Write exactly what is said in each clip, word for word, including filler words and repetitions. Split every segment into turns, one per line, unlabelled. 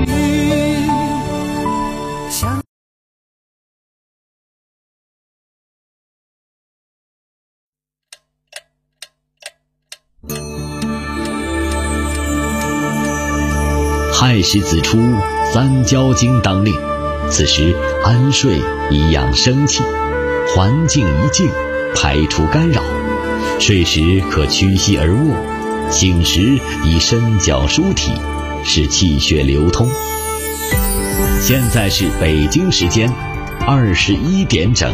想
亥时子出，三焦经当令，此时安睡以养生气，环境一静，排除干扰。睡时可屈膝而卧，醒时以伸脚舒体，使气血流通。现在是北京时间二十一点整。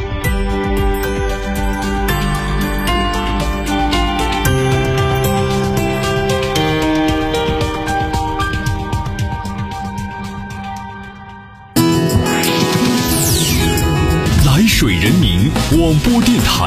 来水人民广播电台，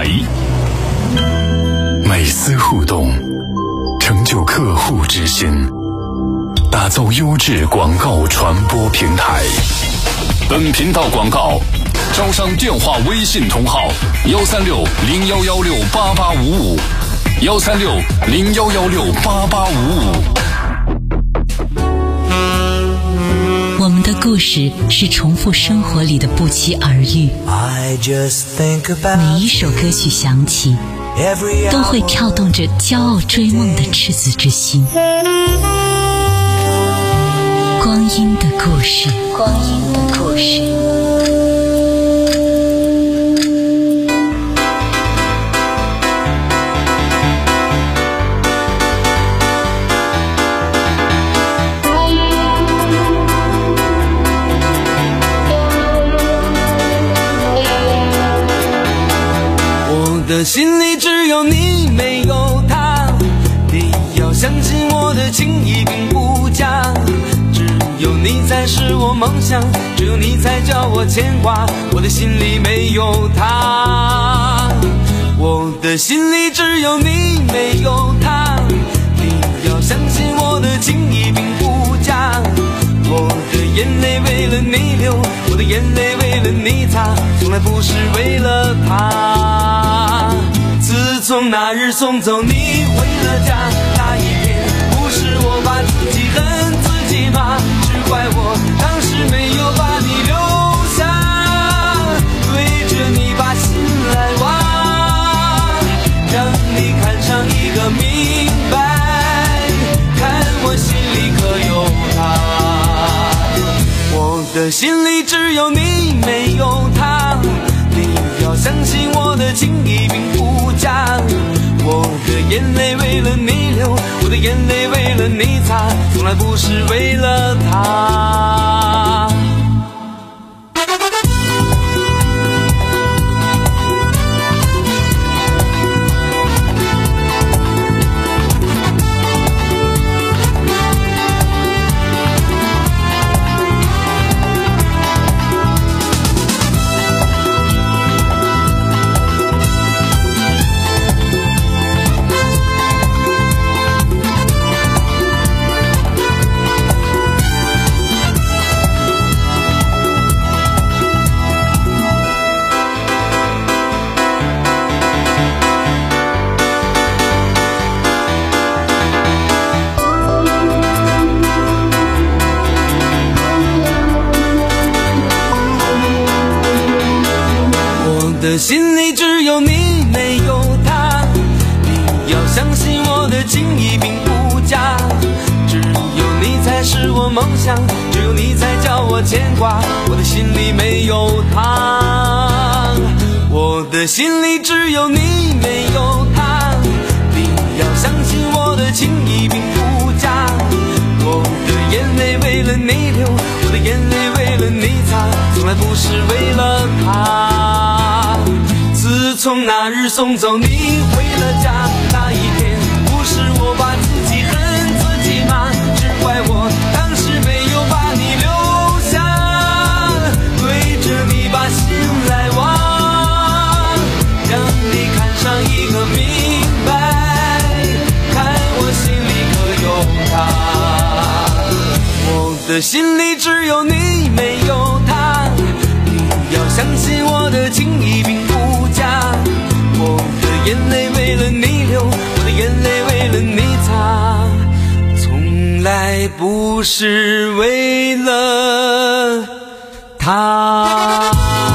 每丝互动，成就客户之心，打造优质广告传播平台。
本频道广告招商电话微信同号幺三六零幺幺六八八五五幺三六零幺幺六八八五五。
我们的故事是重复生活里的不期而遇，每一首歌曲响起都会跳动着骄傲追梦的赤子之心。光阴的故事，光阴的故事。
我的心里只有你没有他，你要相信我的情意并不假，只有你才是我梦想，只有你才叫我牵挂，我的心里没有他，我的心里只有你没有他，你要相信我的情意并不假，我的眼泪为了你流，我的眼泪为了你擦，从来不是为了他。自从那日送走你回了家那一天，不是我把自己恨自己吗？只怪我当时没有把你留下，对着你把心来挖，让你看上一个明白，看我心里可有他。我的心里只有你没有他，你要相信我的情意并不假，我的眼泪为了你流，我的眼泪为了你擦，从来不是为了他。我的心里只有你没有他，你要相信我的情意并不假，只有你才是我梦想，只有你才叫我牵挂，我的心里没有他，我的心里只有你没有他，你要相信我的情意并不假，我的眼泪为了你流，我的眼泪为了你擦，从来不是为了他。自从那日送走你回了家那一天，不是我把自己恨自己吗？只怪我当时没有把你留下，对着你把心来挖，让你看上一个明白，看我心里可有他。我的心里只有你没有他，你要相信我的情意并不假，我的眼泪为了你流，我的眼泪为了你擦，从来不是为了他。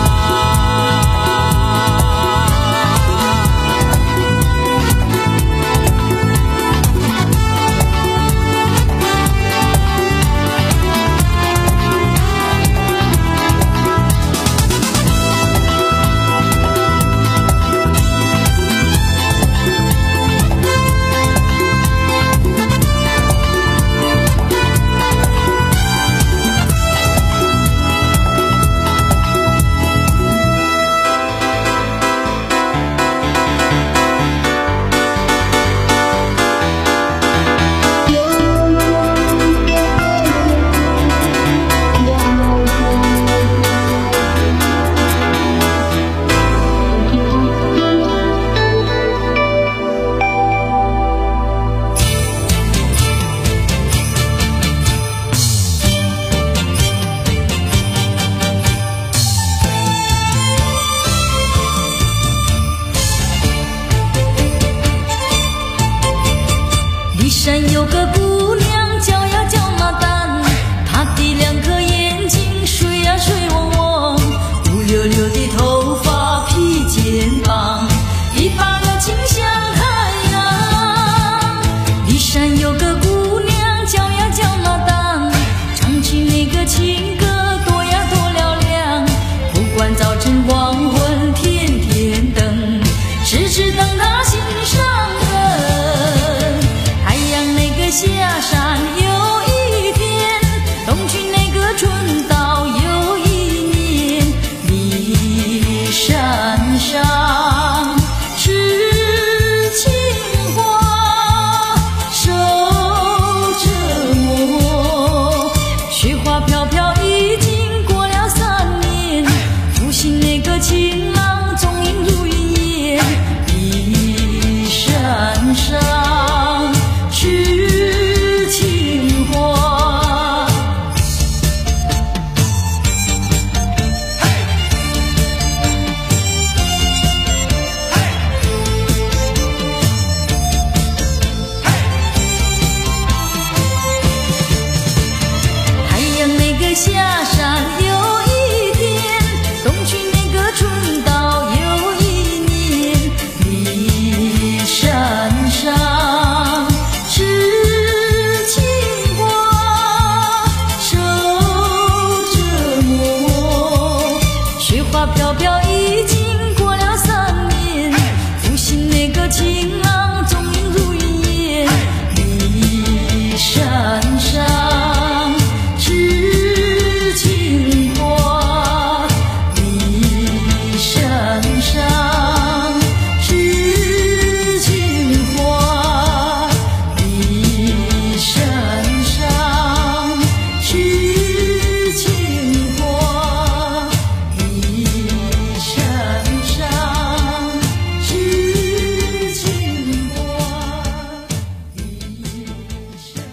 山有个姑娘叫呀叫那丹，她的两颗眼睛水呀水汪汪，乌溜溜的头发披肩膀，一把那清香太阳。骊山有个姑娘叫呀叫那丹，唱起那个情歌多呀多嘹亮，不管早晨黄昏天天等，痴痴等她心上人。下山又一天，东去那个春到又一年。骊山上痴情花，守着我。雪花飘飘已经过了三年，复兴那个情郎踪影如云烟。骊山上痴下山又一天，东去那个春到又一年。骊山上痴情花，守着我。雪花飘飘已经过了三年，复兴那个情郎踪影如云烟。骊山上情花，骊山上痴情花，骊山上痴情花，骊山上痴情花，骊山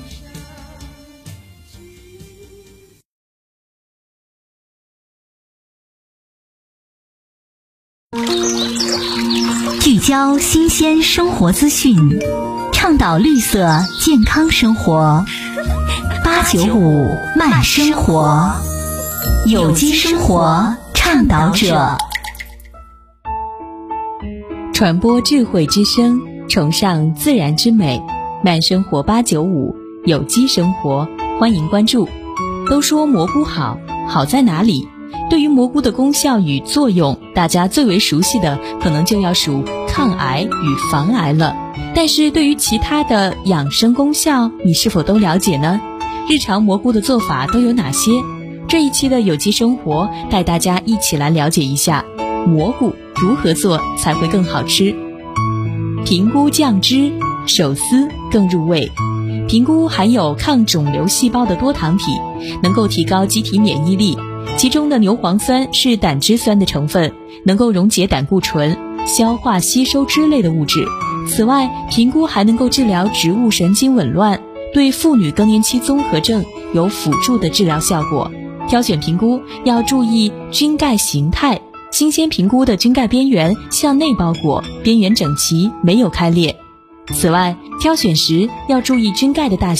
聚焦新鲜生活资讯，倡导绿色健康生活。八九五慢生活，有机生活倡导者，
传播智慧之声，崇尚自然之美。慢生活八九五，有机生活，欢迎关注。都说蘑菇好，好在哪里？对于蘑菇的功效与作用，大家最为熟悉的可能就要数抗癌与防癌了。但是对于其他的养生功效，你是否都了解呢？日常蘑菇的做法都有哪些？这一期的有机生活带大家一起来了解一下蘑菇如何做才会更好吃。平菇酱汁，手撕更入味。平菇含有抗肿瘤细胞的多糖体，能够提高机体免疫力。其中的牛磺酸是胆汁酸的成分，能够溶解胆固醇，消化吸收脂类的物质。此外，平菇还能够治疗植物神经紊乱，对妇女更年期综合症有辅助的治疗效果。挑选平菇要注意菌盖形态，新鲜平菇的菌盖边缘向内包裹，边缘整齐，没有开裂。此外，挑选时要注意菌盖的大小，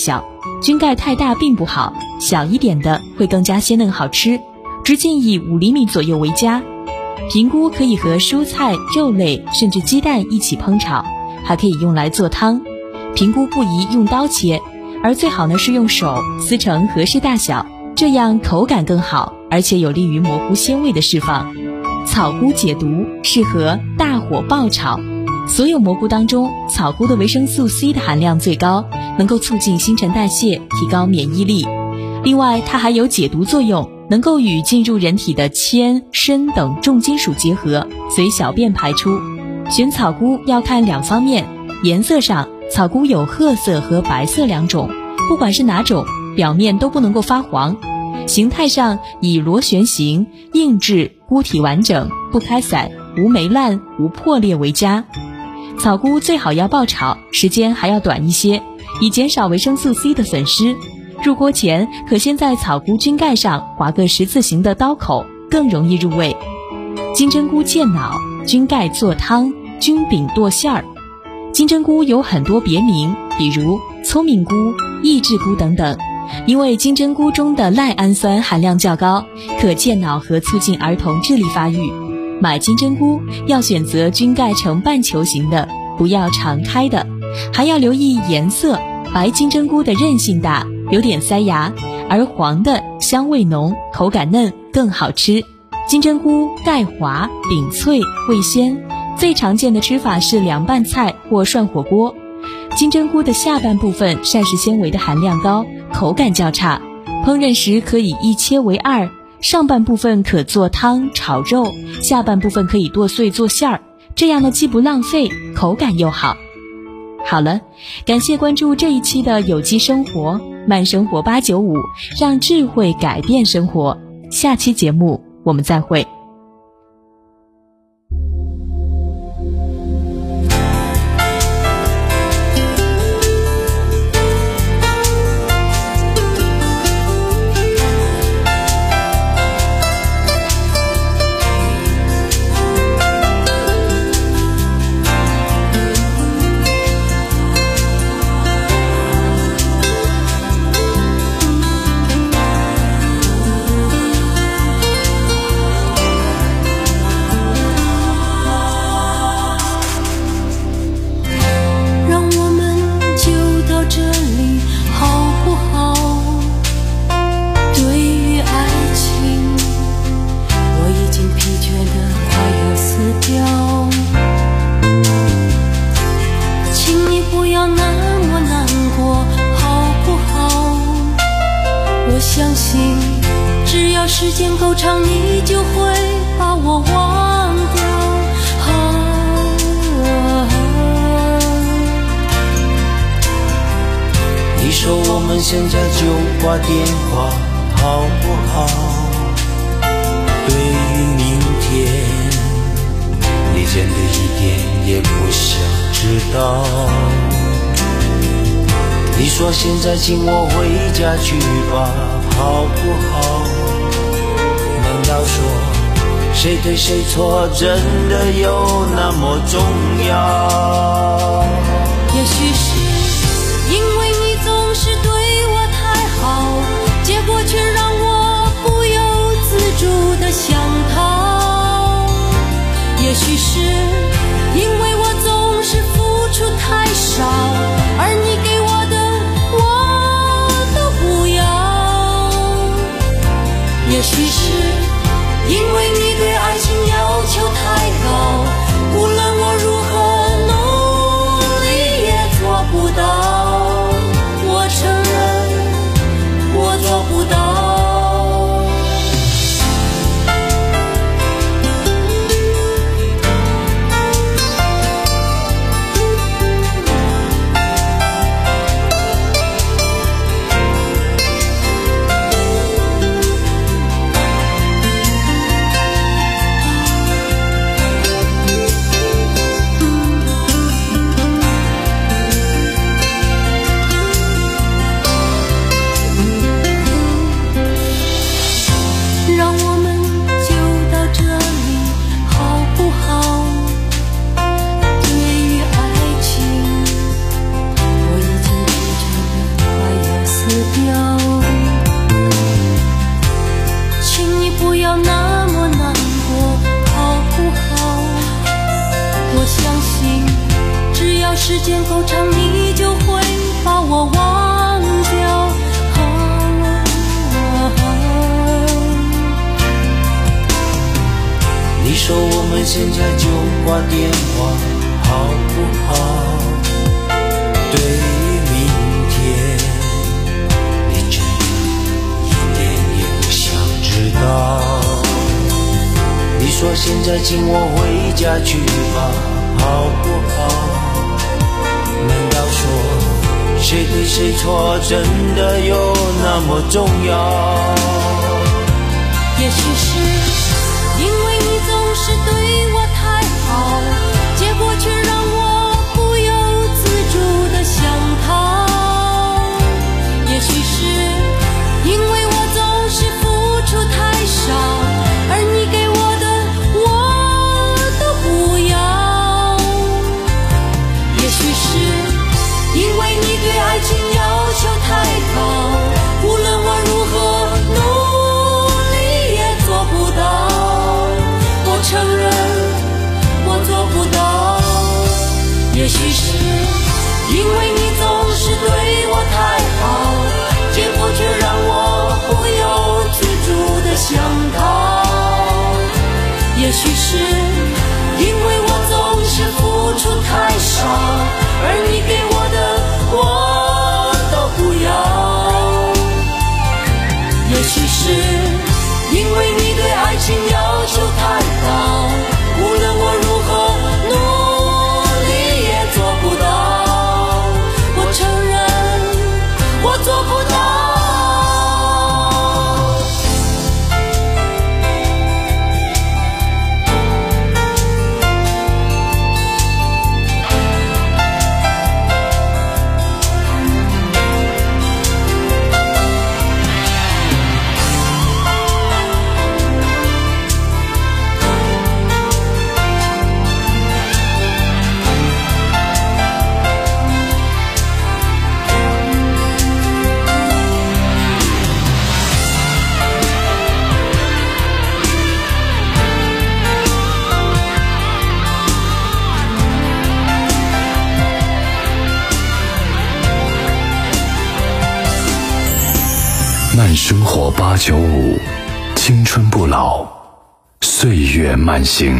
菌盖太大并不好，小一点的会更加鲜嫩好吃，直径以五厘米左右为佳。平菇可以和蔬菜、肉类甚至鸡蛋一起烹炒，还可以用来做汤。平菇不宜用刀切，而最好呢是用手撕成合适大小，这样口感更好，而且有利于蘑菇鲜味的释放。草菇解毒，适合大火爆炒。所有蘑菇当中，草菇的维生素 C 的含量最高，能够促进新陈代谢，提高免疫力。另外，它还有解毒作用，能够与进入人体的铅、砷等重金属结合，随小便排出。选草菇要看两方面，颜色上，草菇有褐色和白色两种，不管是哪种，表面都不能够发黄。形态上以螺旋形、硬质、菇体完整、不开散、无霉烂、无破裂为佳。草菇最好要爆炒，时间还要短一些，以减少维生素 C 的损失。入锅前可先在草菇菌盖上划个十字形的刀口，更容易入味。金针菇健脑，菌盖做汤，菌饼剁馅儿。金针菇有很多别名，比如聪明菇、益智菇等等。因为金针菇中的赖氨酸含量较高，可健脑和促进儿童智力发育。买金针菇要选择菌盖呈半球形的，不要常开的，还要留意颜色。白金针菇的韧性大，有点塞牙，而黄的香味浓，口感嫩，更好吃。金针菇盖滑、饼脆、味鲜，最常见的吃法是凉拌菜或涮火锅。金针菇的下半部分膳食纤维的含量高，口感较差，烹饪时可以一切为二，上半部分可做汤炒肉，下半部分可以剁碎做馅儿，这样呢既不浪费，口感又好。好了，感谢关注这一期的有机生活慢生活八九五，让智慧改变生活。下期节目我们再会。
相信只要时间够长，你就会把我忘掉。啊啊、
你说我们现在就挂电话好不好？对于明天，你真的一点也不想知道。你说现在请我回家去吧，好不好？难道说谁对谁错真的有那么重要？
也许是因为你总是对我太好，结果却让我不由自主地想逃。也许是因为我总是付出太少，而你给我也许是因为你对爱情要求太高，无论我如何努力也做不到。我承认我做不到。 时间够长，你就会把我忘掉。啊啊、
你说我们现在就挂电话好不好？对于明天，你真的一点也不想知道。你说现在请我回家去吧，好不好？难道说谁对谁错真的有那么重要？
也许是因为你总是对我太好，结果却让我不由自主地想逃。也许是因为我总是付出太少，而你给我的我都不要。也许是因为你对爱情要求太高，无论我如何努力也做不到。我承认我做不到。也许是因为你总是对我太好，结果却让我不由自主地想逃。也许是因为我总是付出太少，而你给我的我都不要。也许是因为你对爱情要求太高，无论我如何努力也做不到。我承认我做不到。
慢生活八九五，青春不老，岁月慢行。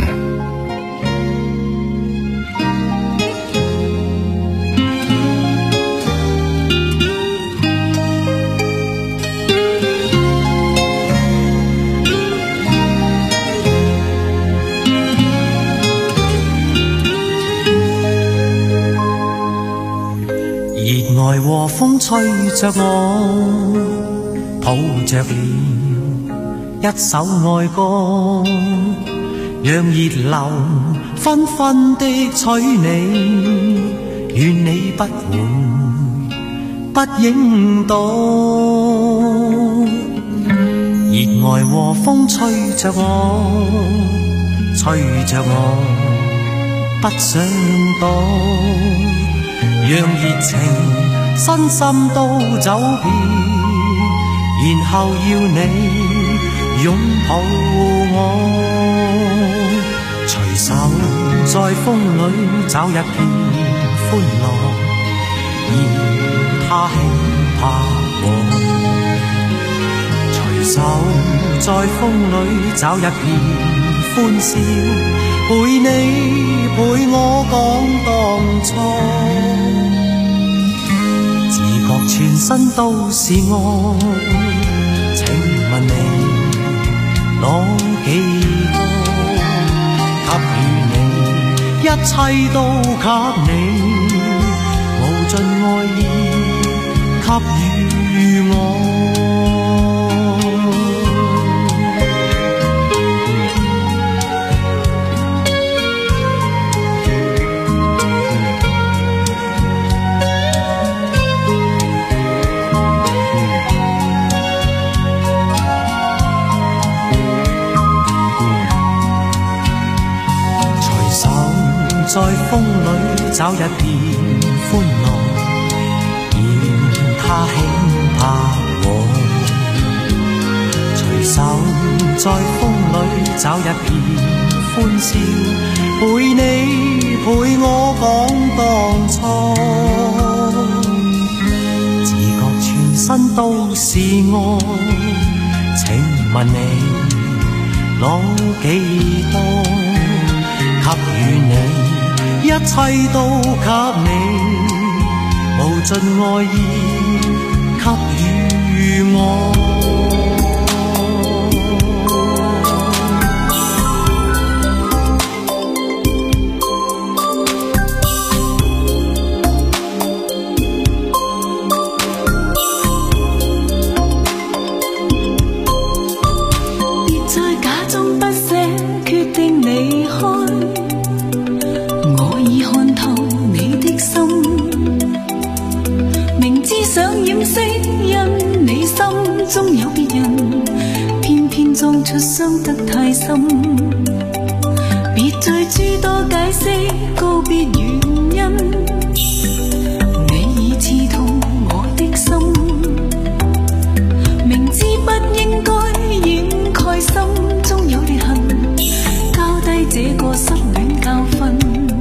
熱愛和風吹着我，抱着了一首愛歌，讓熱流紛紛的吹你，願你不會不認到。熱愛和風吹着我，吹着我不想躲，讓熱情身心都走遍，然後要你擁抱我，隨手在風裏找一片歡樂，而他輕拍我。隨手在風裏找一片歡笑，陪你陪我講當初。自覺全身都是愛，請問你攞幾多？給予你，一切都給你，無盡愛意給予我。在風裏找一片歡樂，然他輕拍我。隨手在風裏找一片歡笑，陪你陪我講當初，自覺全身都是愛，請問你攞幾多？給予你，一切都給你，無盡愛意給予我。
中有別人，偏偏裝出傷得太深。別再諸多解釋告別原因，你已刺痛我的心。明知不應該掩蓋心中有裂痕，交低這個失戀教訓。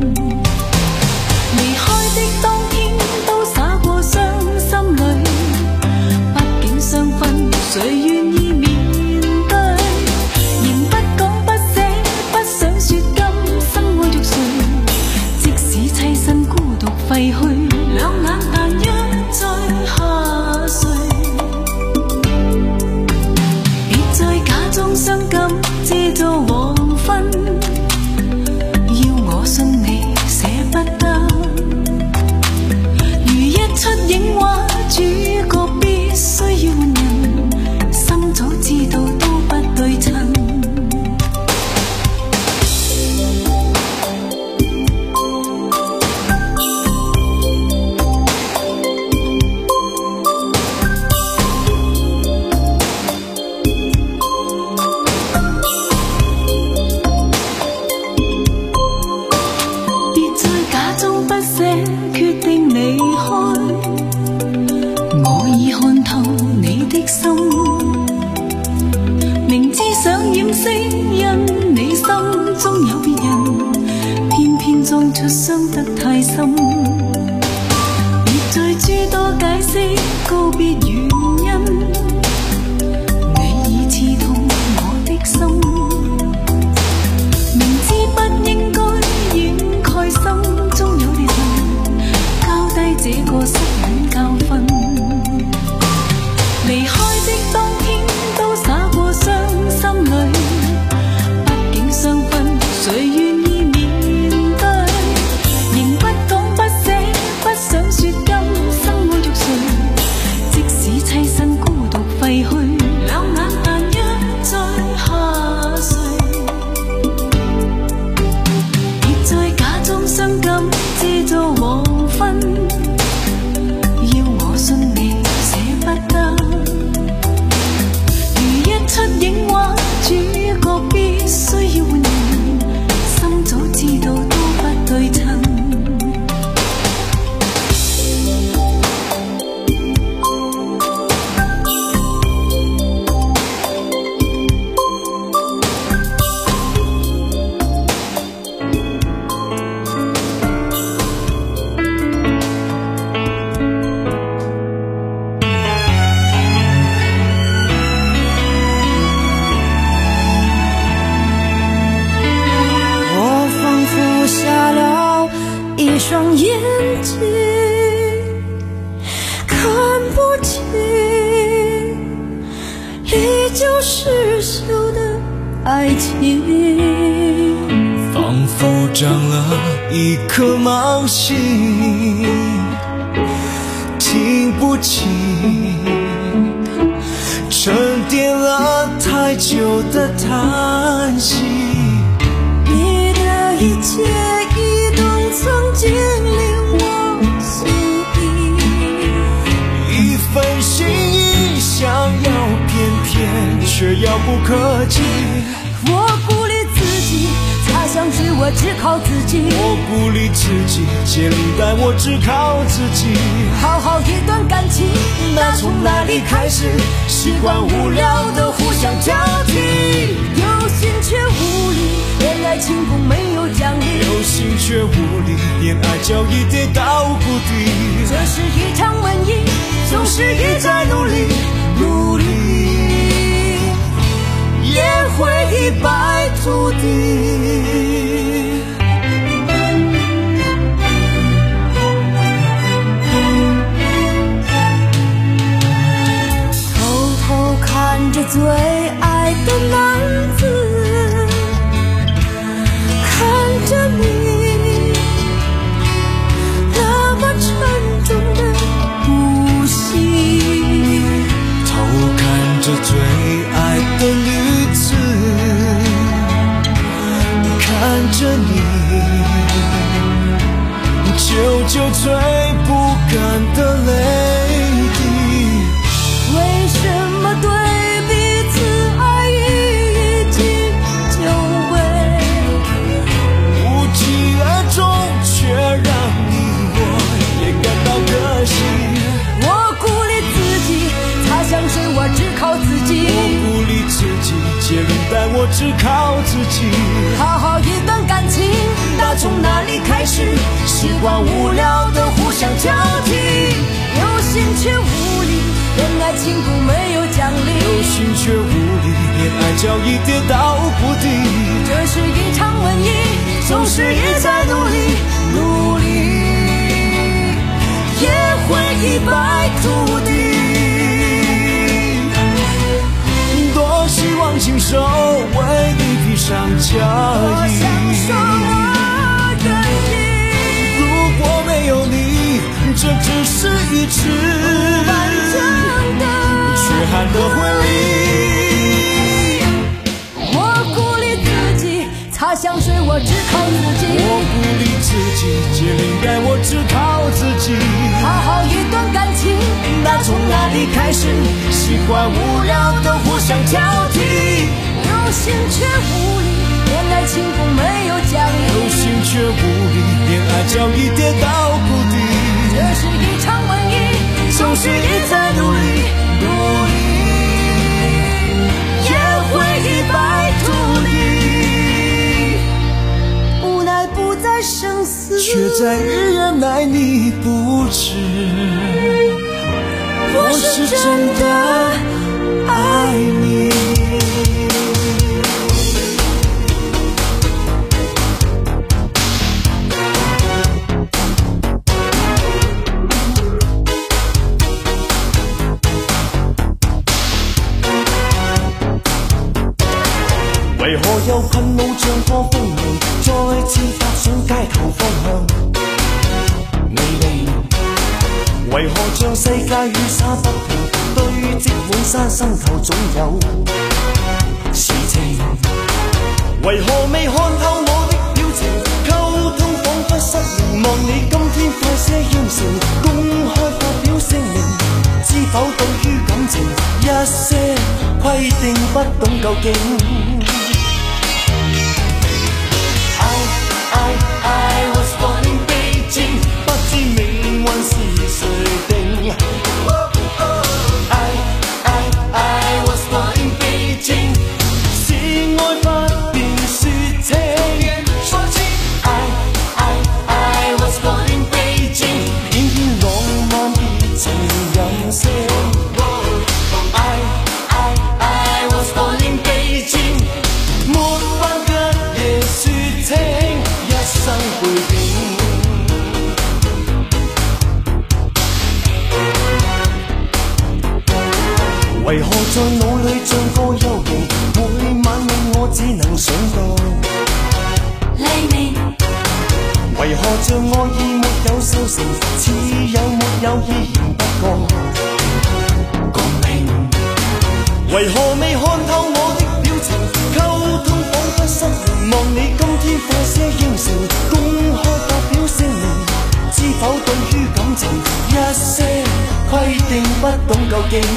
離開的當天都灑過傷心淚。相分，誰願意面對？仍不講不捨，不想說今生愛着誰。即使棲身孤獨廢墟，兩眼但一再下垂。別再假裝傷感，借助黃昏，要我信你捨不得。如一出影畫，主角必須要換人，心早知道都不對稱。別再假裝不捨，決定離開。我已看透你的心，明知想掩飾，因你心中有別人，偏偏裝出傷得太深。別再諸多解釋告別原因，你已刺痛我的心。明知不應該掩蓋心中有裂痕，交低這個失戀教訓。離開的當天都灑過傷心淚，畢竟相分，誰願意面對？仍不講不捨，不想說今生愛着誰。即使棲身孤獨廢墟，兩眼但一再下垂。別再假裝傷感，借助黃昏，要我信你捨不得。出影畫，主角必須要換人，心早知道都不對稱。
一双眼睛看不清，历久失修的爱情，
仿佛长了一颗毛细，听不清沉淀了太久的叹息。
你的一切移动曾经令我心底，
一份心意想要偏偏却遥不可及。
我孤立自己，擦香纸我只靠自己，
我孤立自己，解领带我只靠自己。
好好一段感情，
那从哪里开始？习惯无聊的互相交替，
有心却无力，恋爱情不没有奖励，
有心却无力，
就已跌到谷底。
这是一场瘟疫，总是一再努力，努力也会一败涂地。偷偷看着最爱的男子，看着你那么沉重的呼吸，
偷看着最爱的女子，看着你久久吹不干的泪滴。
为什么对彼此爱意已经久违，
无疾而终，却让你我也感到可惜。
我鼓励自己，擦香水我只靠自己，
我鼓励自己，解领带我只靠自己。
好好一段感情，打从哪里开始？时光无聊的互相交替，有心却无力，连爱情都没有奖励，
有心却无力，连爱早已跌到谷底。
这是一场瘟疫，总是一再努力，努力也会一败涂地。
多希望亲手为你披上嫁
我
衣，
想说我愿意，
如果没有你，这只是一次
不完整的
缺憾的婚礼。
我鼓励自己，擦香水我只靠自己，
我鼓励自己，解领带我只靠自己。
好好一段感情，那从哪里开始？
喜欢无聊的互相挑剔，
有心却无力，连爱情都没有奖励，
有心却无力，连爱早已跌到谷底。
这是一场瘟疫，
总是一再努力，努力
也会一败涂地。无奈不再生死，
却在于原来你不知，我是真的爱你。為何又困惱像個風鈴，再次踏上街頭方向？你哋為何將世界雨灑不停，堆積滿山心頭總有事情？為何未看透我的表情？溝通彷彿失靈，望你今天快些應承，公開發表聲明，知否對於感情一些規定不懂究竟？I, I was born in Beijing， 不知命運是誰定。I, I, I was born in Beijing， 是愛不便説清。I, I, I was born in Beijing， 偏偏浪漫別情任性。I, I, I was born in Beijing， 沒法一夜説清。生背景，為何在腦裏像個幽靈，每晚令我只能想到黎明？為何像愛意沒有收成，似有沒有依然不覺共鳴？為何未看透我的表情？溝通彷彿失靈，望你今天快些應承，公開發表聲明，知否對於感情一些規定不懂究竟？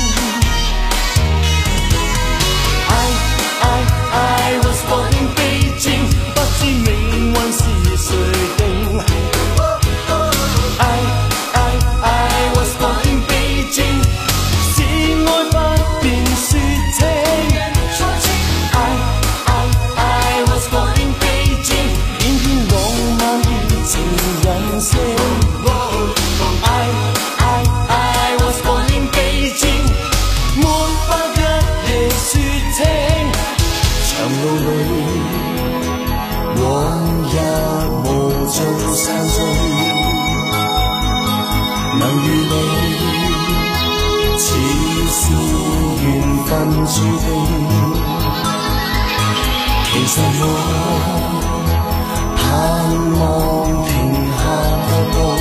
I, I, I was born in Beijing， 不知命運是誰定。I, I, I was born in Beijing， 是愛不便説清。I, I, I was born in Beijing， 偏偏浪漫熱情人。 注定。其實我盼望停下腳步，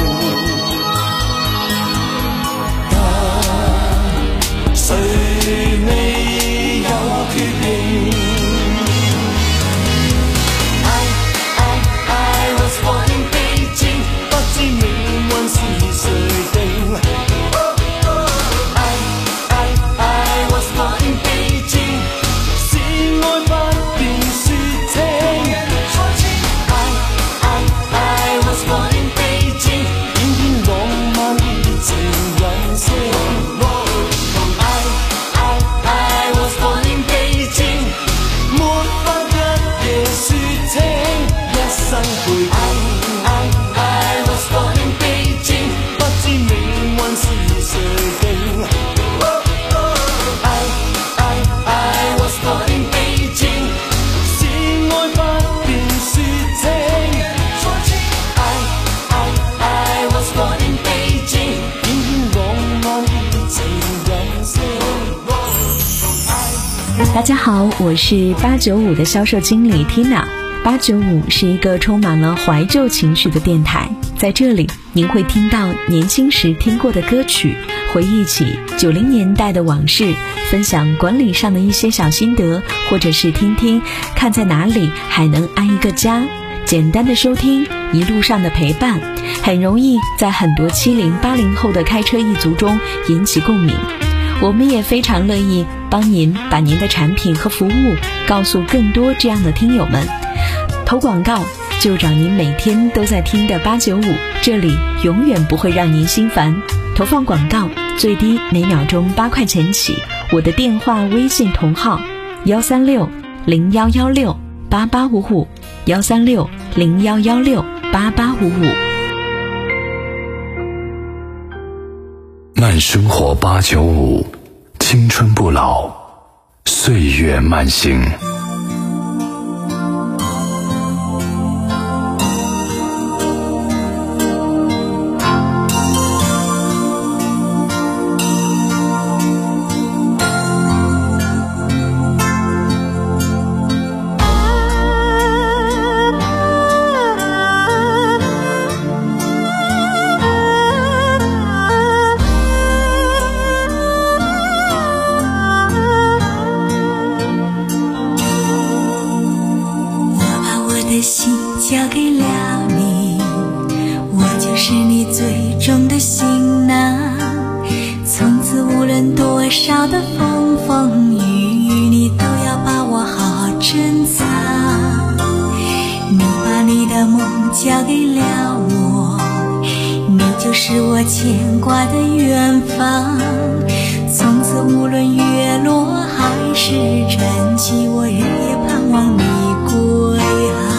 但誰未有決定。I I I was born in 北京，不知命運是誰定。I I I was born in 北京，是愛不變說情。I I I was born in 北京，偏偏浪漫熱情任性。I I I was born in 北京，沒法一夜說清，一生背叛。I I was born in 北京，不知命運是誰定。I I I was born in 北京，是愛不變說情。I I I was born in 北京，偏偏浪漫熱情任性。
大家好，我是八九五的销售经理 Tina。八九五是一个充满了怀旧情绪的电台，在这里您会听到年轻时听过的歌曲，回忆起九零年代的往事，分享管理上的一些小心得，或者是听听看在哪里还能安一个家。简单的收听，一路上的陪伴，很容易在很多七零八零后的开车一族中引起共鸣。我们也非常乐意帮您把您的产品和服务告诉更多这样的听友们。投广告就找您每天都在听的八九五，这里永远不会让您心烦。投放广告最低每秒钟八块钱起，我的电话微信同号幺三六零幺幺六八八五五，幺三六零幺幺六八八五五。
慢生活八九五，青春不老，岁月慢行。
交给了你，我就是你最终的行囊。从此无论多少的风风雨雨，你都要把我好好珍藏。你把你的梦交给了我，你就是我牵挂的远方。从此无论月落还是晨起，我日夜盼望你归航。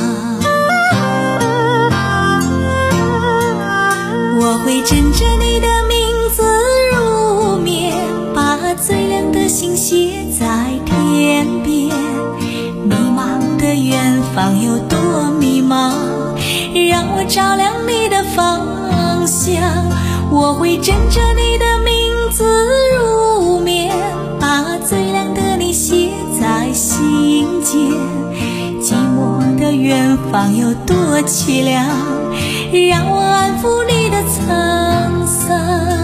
我会枕着你的名字入眠，把最亮的星写在天边。迷茫的远方有多迷茫，让我照亮你的方向。我会枕着你的名字入眠，把最亮的你写在心间。寂寞的远方有多凄凉，让我安抚你的沧桑。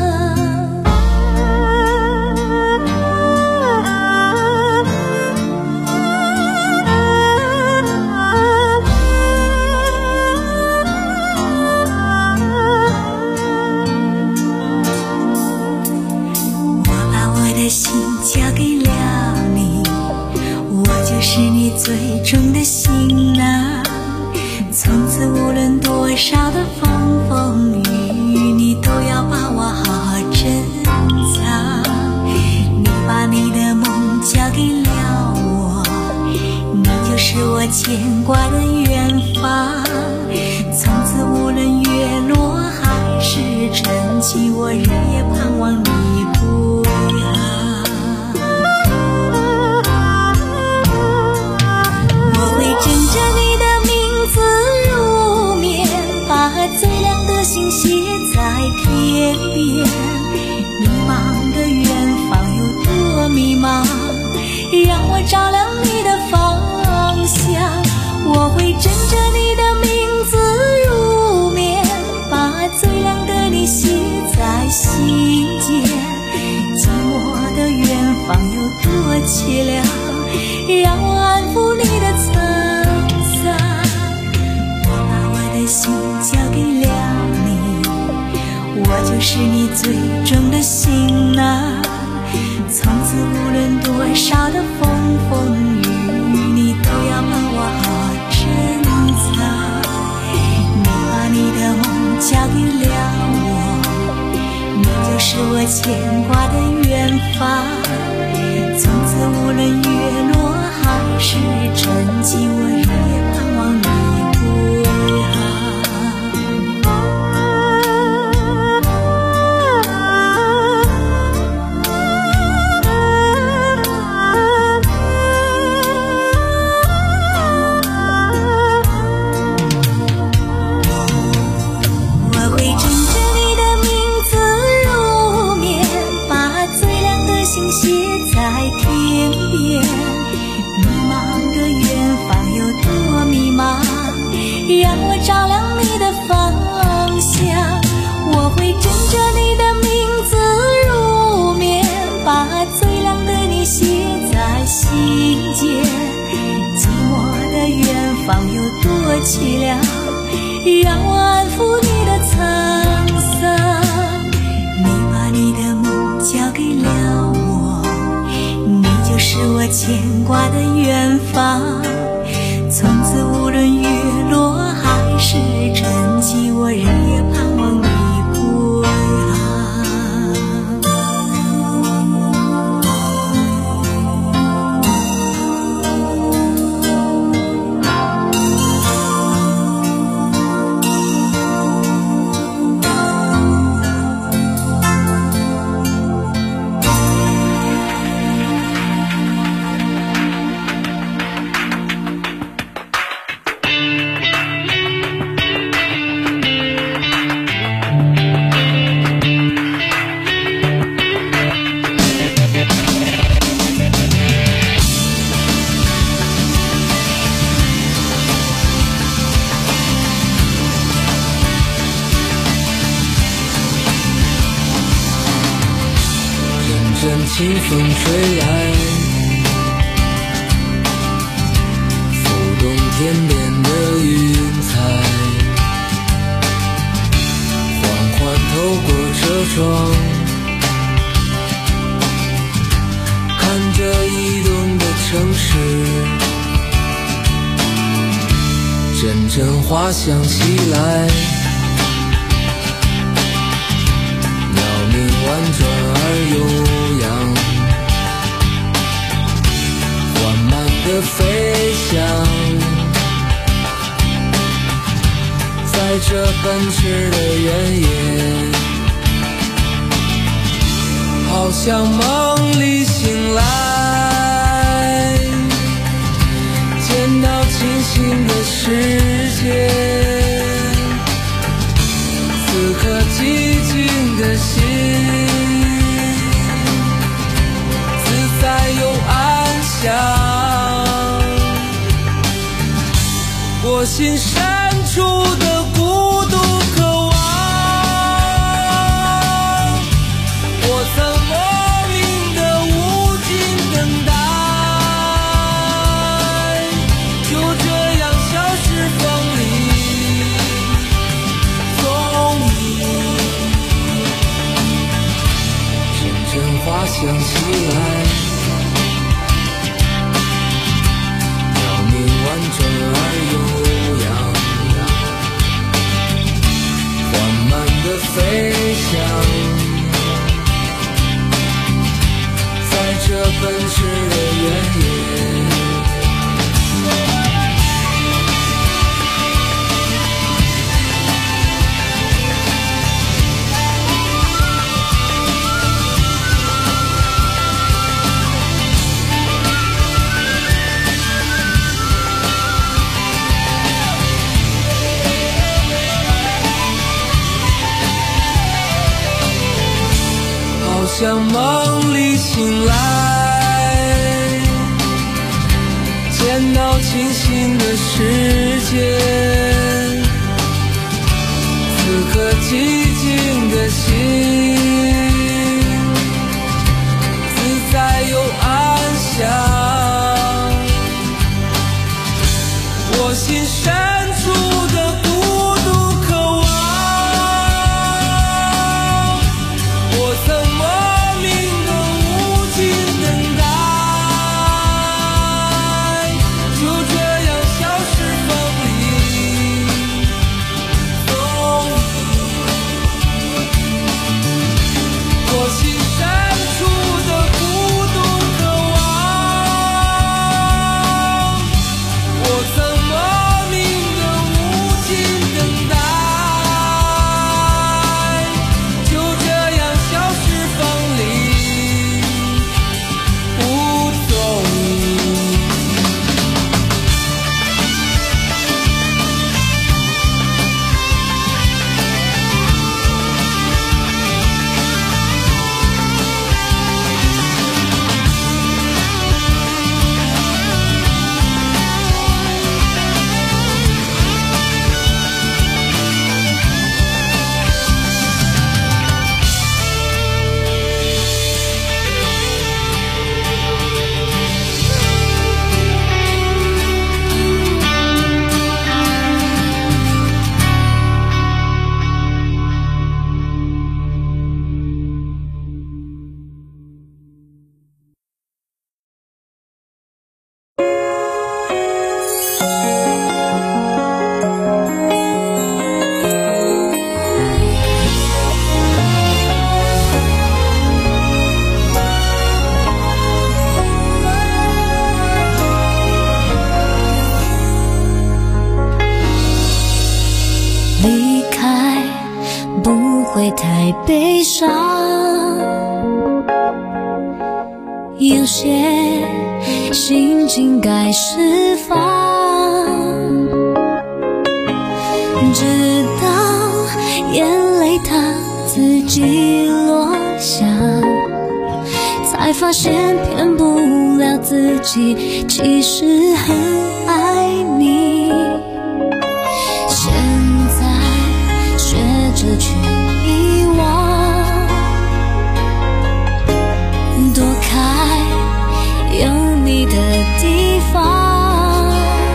我把我的心交给了你，我就是你最终的行囊。从此无论多少的风风雨雨，你都要把我好好珍藏。你把你的梦交给了我，你就是我牵挂的远方。从此无论月落还是晨起，我日夜盼望你归航。我会枕着你的名字入眠，把最亮的星写在天边。迷茫的远方有多迷茫， 照亮你的方向，我会枕着你的名字入眠，把最亮的你写在心间。寂寞的远方有多凄凉，让我安抚你的沧桑。我把我的心交给了你，我就是你最终的行囊。从此无论多少的风风雨雨，你都要帮我好珍藏。你把你的梦交给了我，你就是我牵挂的远方。从此无论月落还是沉寂，我日夜盼望你归航。让我照亮你的方向，我会枕着你的名字入眠，把最亮的你写在心间。寂寞的远方有多凄凉，让我安抚你的沧桑。你把你的梦交给了我，你就是我牵挂的远方。从此无论月落还是沉寂，我日夜盼望你归
清风吹来，浮动天边的云彩，缓缓透过车窗，看着移动的城市，阵阵花香袭来，鸟鸣婉转而悠扬，缓慢地飞翔，在这奔驰的原野，好像梦里醒来，见到清醒的世界，此刻寂静的心自在又安详，我心深处的孤独渴望，我曾莫名的无尽等待，就这样消失风里踪影，阵阵花香袭来，鸟鸣婉转而悠扬，缓慢地飞翔，在这奔驰的原野，好像梦里醒来， 星星的世界，此刻寂静的心，自在又安详。我心深处的孤独渴望，我曾莫名的无尽等待，就这样消失风里风雨。我心深处的孤独渴望，我曾莫名的无尽等待，就这样消失风里无踪影。
离开不会太悲伤，有些心情该释放，直到眼泪它自己落下，才发现骗不了自己，其实很爱你。学着去遗忘，躲开有你的地方，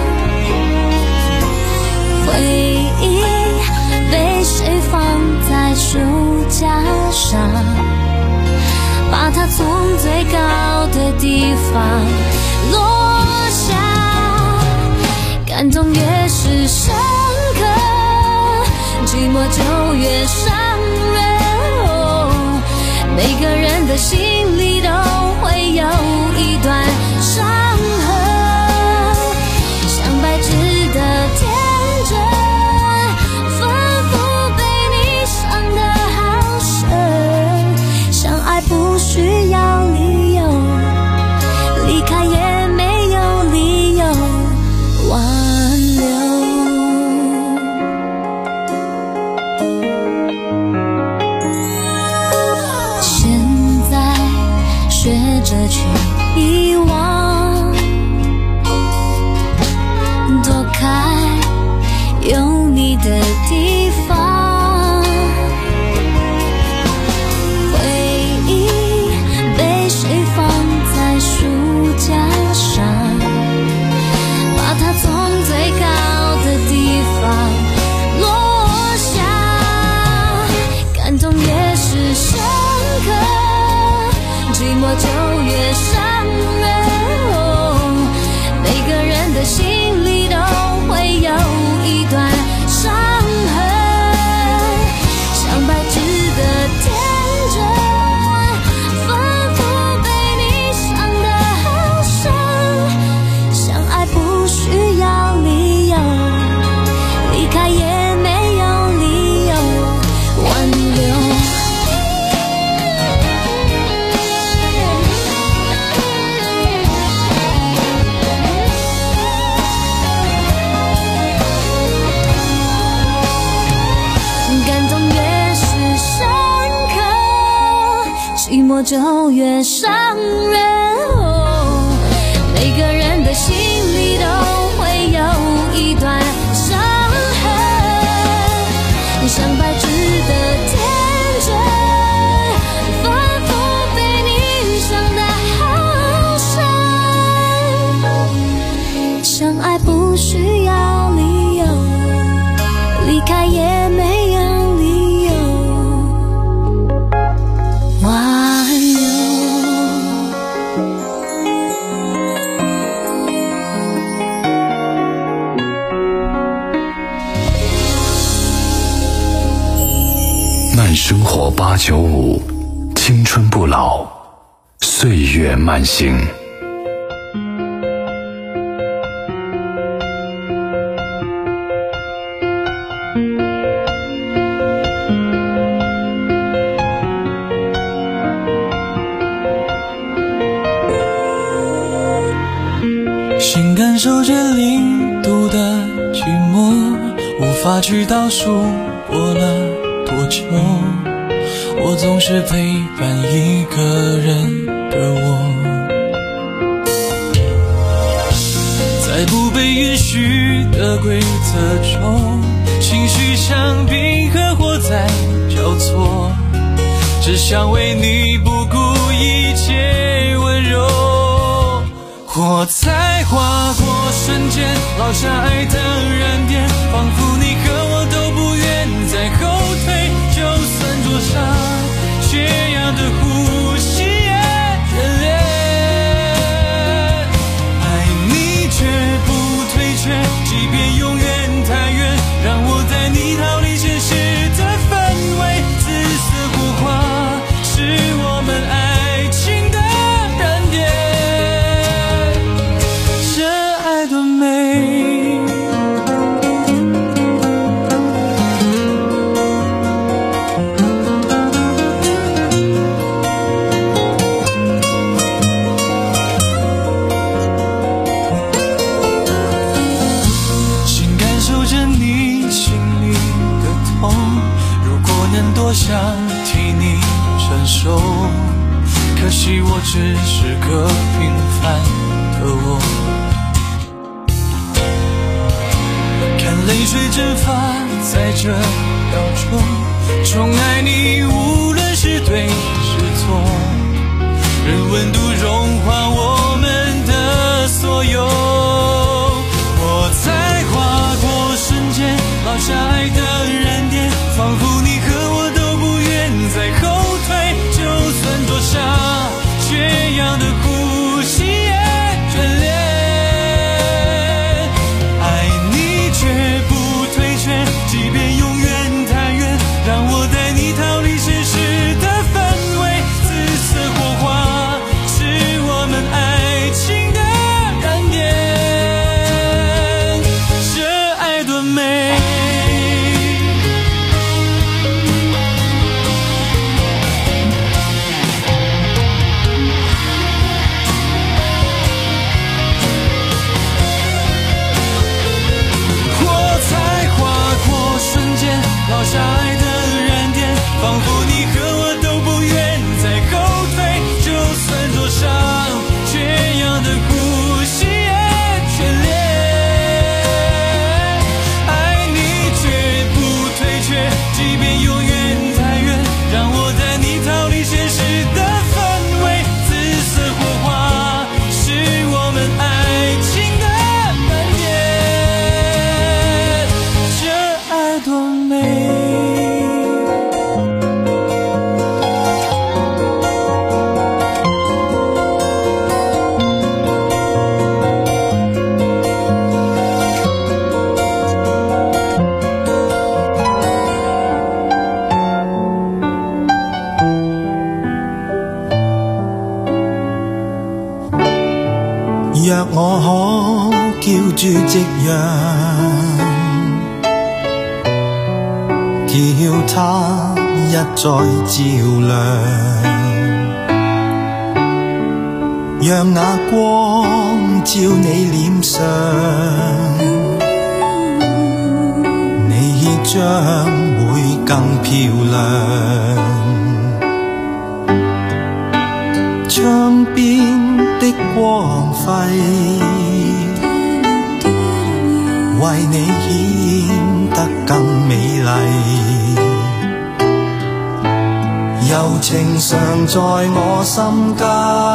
回忆被谁放在书架上，把它从最高的地方落下，感动越是深刻，寂寞就越伤人，哦，每个人的心里都会有一段伤痕，像白纸的天真，反复被你伤得好深，相爱不需要理由，离开也没有理由挽留。学着去遗忘，躲开有你的地方，回忆被谁放在书架上，把它从最高的地方落下，感动越是深刻，寂寞就越伤人，哦，每个人的心里都会有一段伤痕，像白纸的天真，反复被你伤得好深，相爱不需要理由，离开也没有理由挽留。寂寞就越伤人，哦，每个人的心里都
慢生活八九五，青春不老，岁月慢行。
心感受着零度的寂寞，无法去倒数过了多久，我总是陪伴一个人的我，在不被允许的规则中，情绪像冰和火在交错，只想为你不顾一切温柔。火在划过瞬间，烙下爱的燃点，仿佛你和我都不愿再后退，就算灼伤缺氧的呼吸也眷恋，爱你绝不退却，即便永远太远，让我带你逃离现实的氛围，紫色火花是我们爱情的燃点，这爱多美。多想替你承受，可惜我只是个平凡的我，看泪水蒸发在这秒钟，宠爱你无论是对是错，任温度融化我们的所有，我在划过瞬间，烙下爱的燃点，仿佛你和我都不愿再后退，就算灼伤缺氧的呼吸也眷恋，爱你绝不退却，即便永远太远，让我带你逃离现实的氛围，紫色火花是我们爱情的燃点，这爱多美。烙下爱的燃点，仿佛你和我都不愿再后退，就算灼伤缺氧的呼吸也眷恋，爱你绝不退却，即便永远太远，让我带你逃离现实的氛围，紫色火花是我们爱情的燃点，这爱多美。
若我可叫住夕陽，叫它一再照亮，讓那光照你臉上，你將會更漂亮。窗邊的光輝為你顯得更美麗，柔情常在我心間，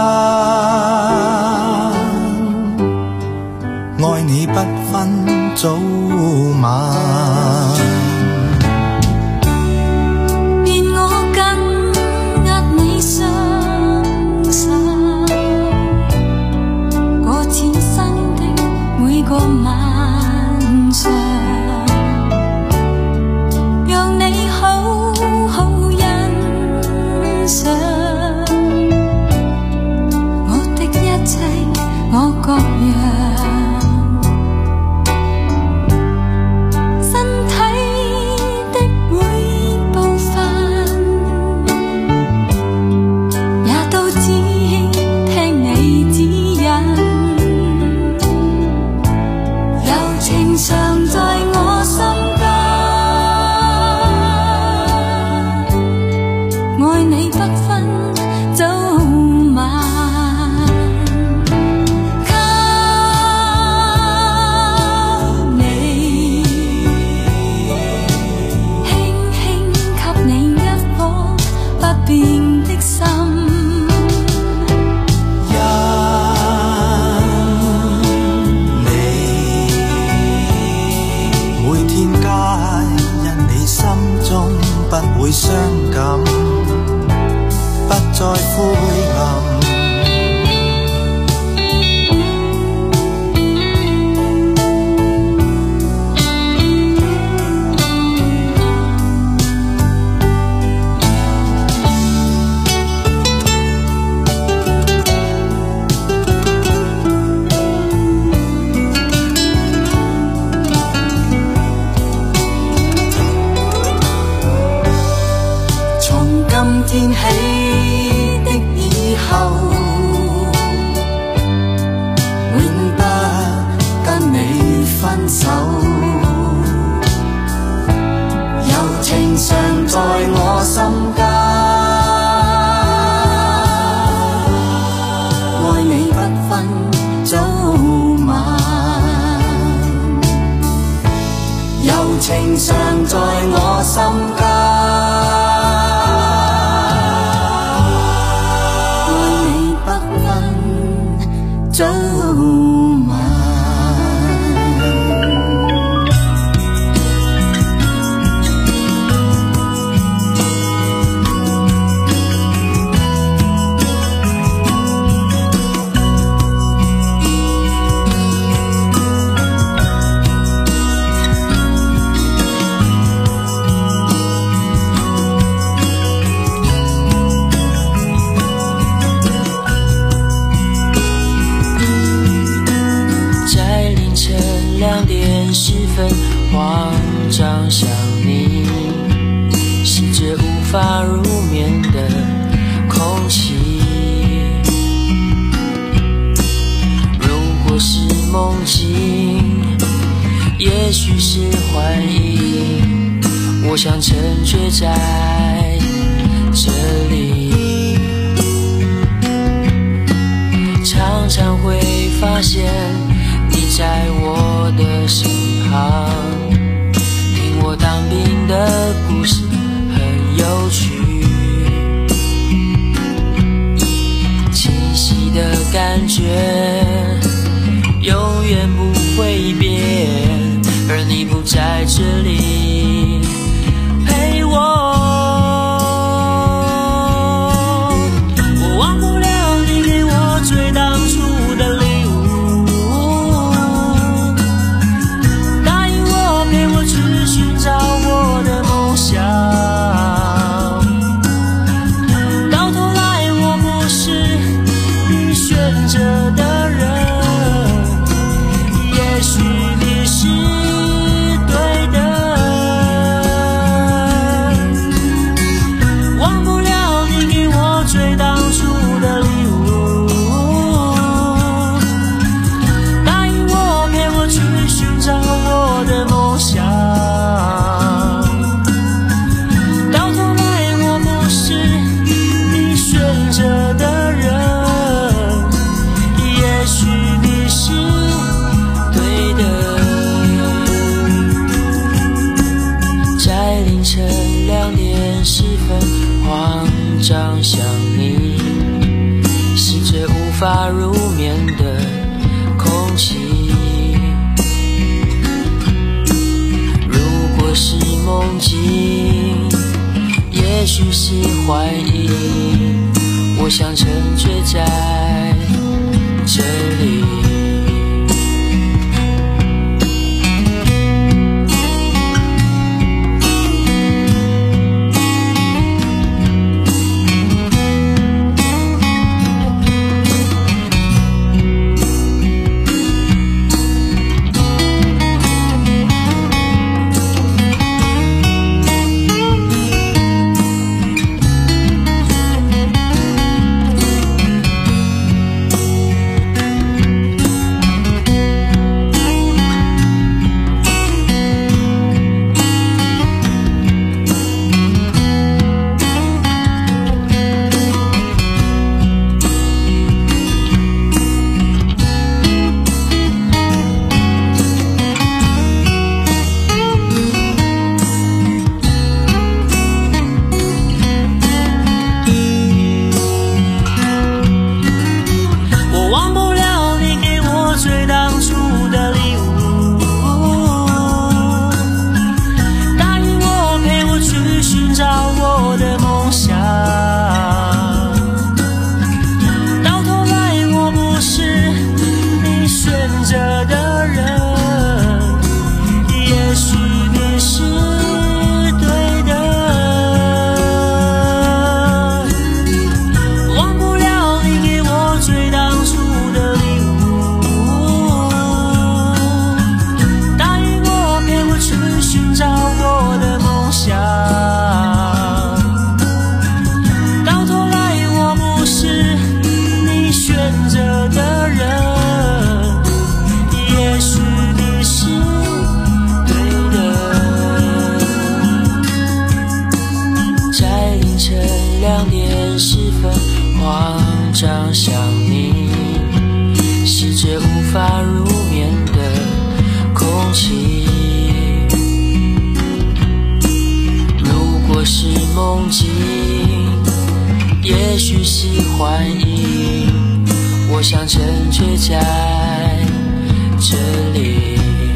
愛你不分早晚。
個晚上，讓你好好
分手，柔情常在我心間，愛你不分早晚，柔情常在我心間，愛你不分早晚。
两点十分，慌张想你，是这无法入眠的空气。如果是梦境，也许是幻影，我想沉醉在这里，常常会发现你在我的身旁，听我当兵的故事很有趣，清晰的感觉永远不会变，而你不在这里陪我，我忘不了你给我最当初的礼物，找我的梦想，到头来我不是你选择的人，也许你是对的，忘不了你给我最当初的礼物，答应我陪我去寻找我的梦想，慌张想你，是这无法入眠的空气。如果是梦境，也许是幻影，我想沉醉在这里。 法入眠的空气。如果是梦境，也许是幻影，我想沉醉在这里。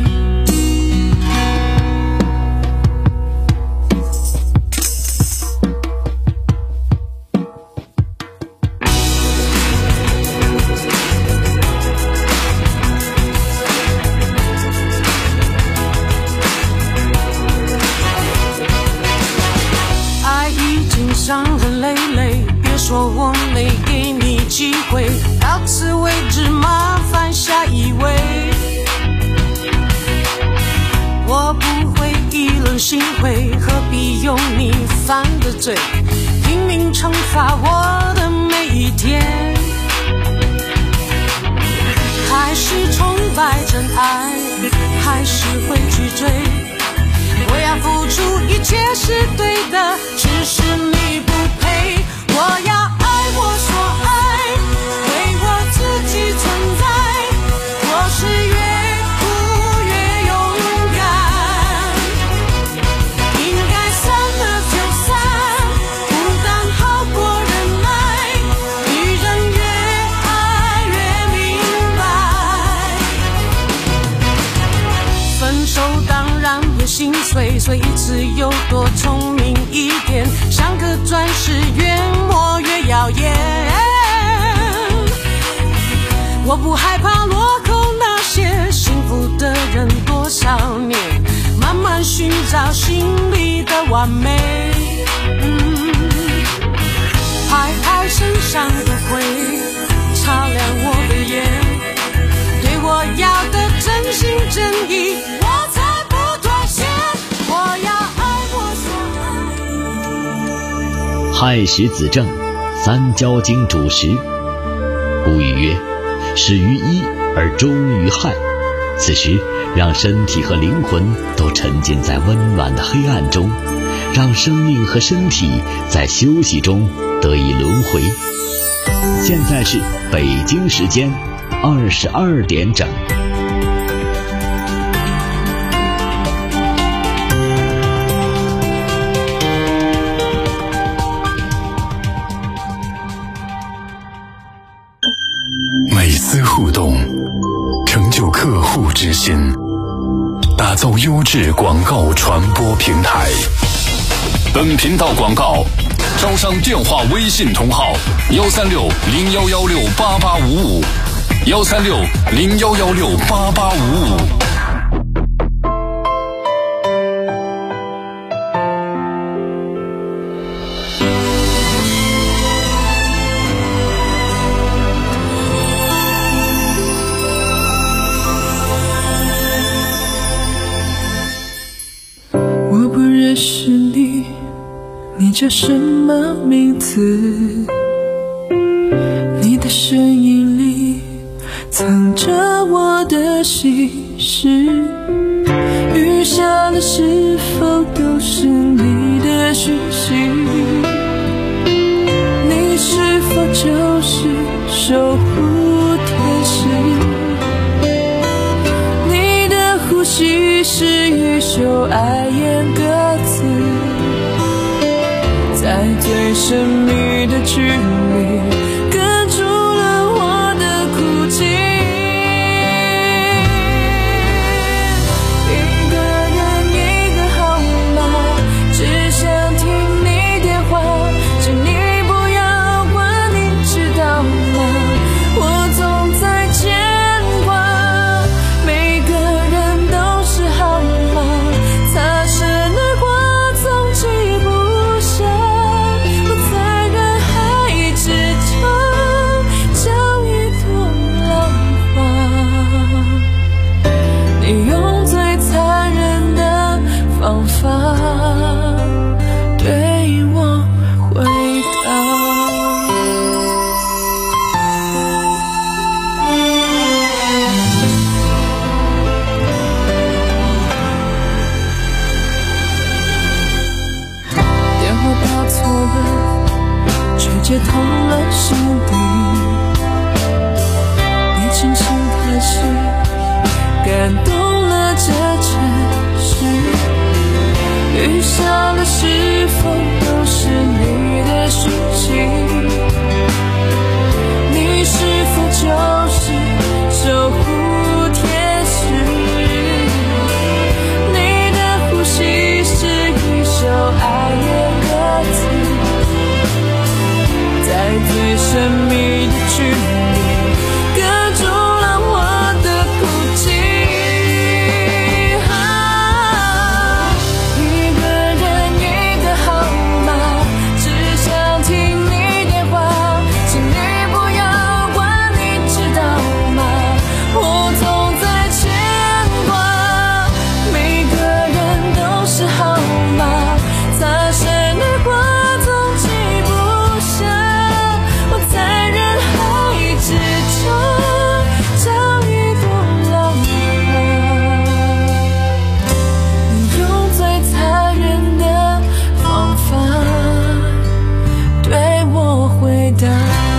伤痕累累，别说我没给你机会，到此为止，麻烦下一位。我不会议论心悔，何必用你犯的罪拼命惩罚我的每一天。还是崇拜真爱，还是会去追，我要付出一切是对的，只是你不配。我要爱我所爱，为我自己存在，我是越哭越勇敢。应该散了就散，不当好过忍耐，女人越爱越明白。分手当然也心碎，所以一次有多聪明一点，像颗钻石越磨越耀眼。我不害怕落空那些幸福的人多少年，慢慢寻找心里的完美。嗯，拍拍身上的灰，擦亮我的眼，对我要的真心真意，我才
亥时子正，三焦经主时。古语曰：始于一而终于亥。此时让身体和灵魂都沉浸在温暖的黑暗中，让生命和身体在休息中得以轮回。现在是北京时间二十二点整。
每丝互动，成就客户之心，打造优质广告传播平台。
本频道广告招商电话微信同号：幺三六零幺幺六八八五五，幺三六零幺幺六八八五五。
是你，你叫什么名字？你的声音里藏着我的心事，余下的是否都是你的讯息？你是否就是守护天使？你的呼吸是一首爱言歌词，在最神秘的距离哽住了我的哭泣。一个人一个号码，只想听你电话，请你不要管，你知道吗？我总在牵挂，每个人都是号码，擦身而过总记不下，我在人海之间想的是否都是你的事情？你是否就是守护天使？你的呼吸是一首爱的歌词，在最神秘的距离隔住了我的哭泣。啊，一个人一个号码，只想听你电话，请你不要管，你知道吗？我总在牵挂，每个人都是号码，擦身而过总记不下，我在人海之中找一朵浪花，你用最残忍的方法对我回答。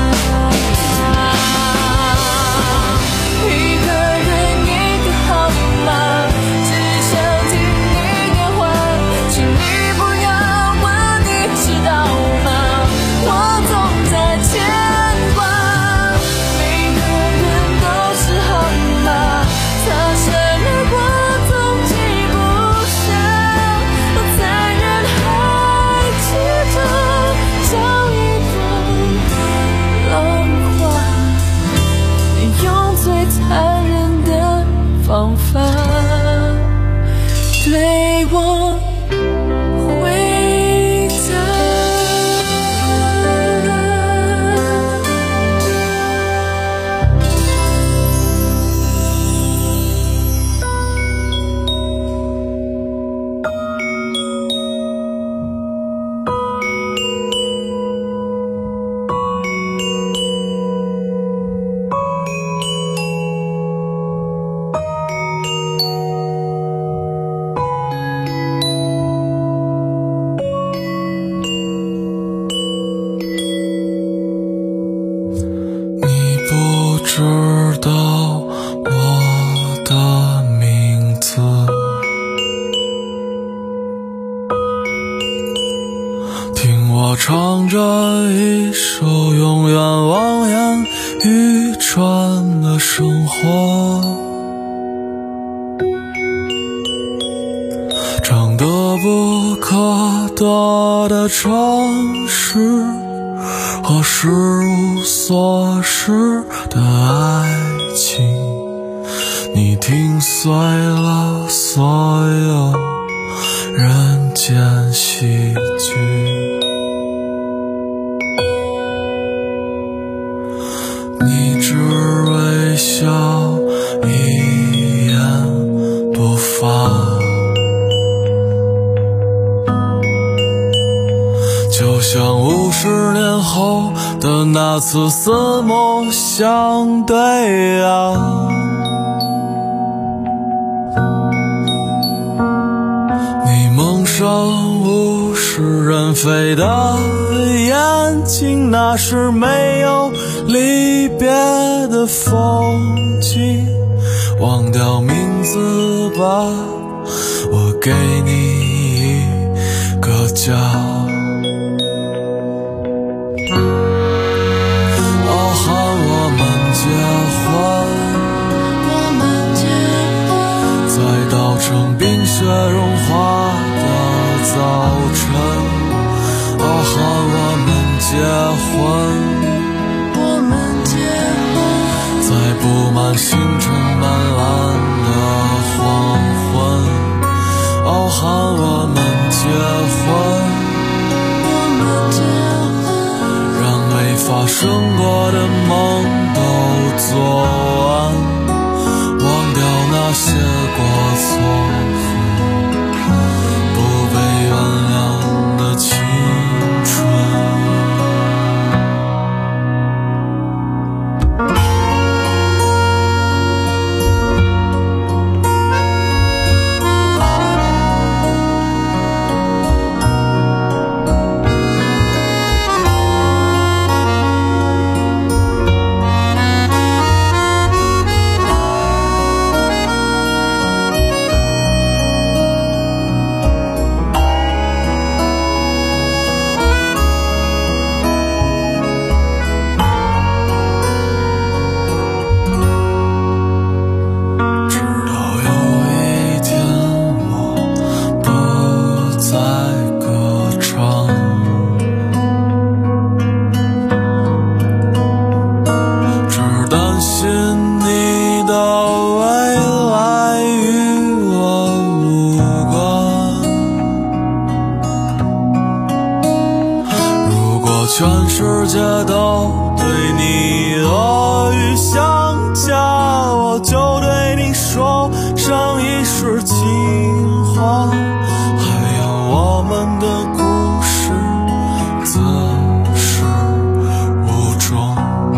一个人一个号码，只想听你电话，请你不要管，你知道吗？我总在牵挂，每个人都是号码，擦身而过总记不下，我在人海之中找一朵浪花，你用最残忍的方法对我回答。
你不知道我的名字，听我唱着一首永远望眼欲穿的生活，长得不可得的城市和事无所失的爱情，你听碎了所有人间喜剧。你只微笑一言不发，就像五十年后的那次四目相对啊，你蒙上物是人非的眼睛，那是没有离别的风景。忘掉名字吧，我给你一个家。成冰雪融化的早晨，哦，喊我们结婚，我们结婚，在布满星辰斑斓的黄昏，哦，喊我们结婚，我们结婚，让没发生过的梦都做完，忘掉那些过错和不被原谅的青春。 世界都对你恶语相加，我就对你说上一世情话，还有我们的故事自始无终。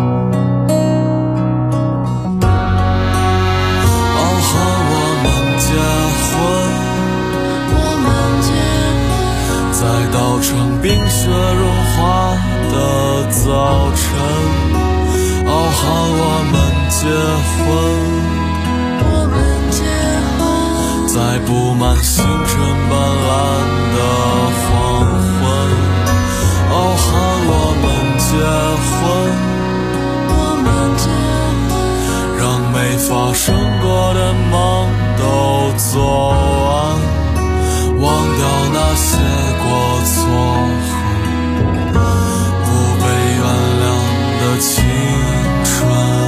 哦，和我们结婚，我们结婚，在稻城冰雪融化的早晨。哦，和我们结婚，我们结婚，在布满星辰斑斓的黄昏。哦，和我们结婚，我们结婚，让没发生过的梦都做完，忘掉那些过错和不被原谅的青春。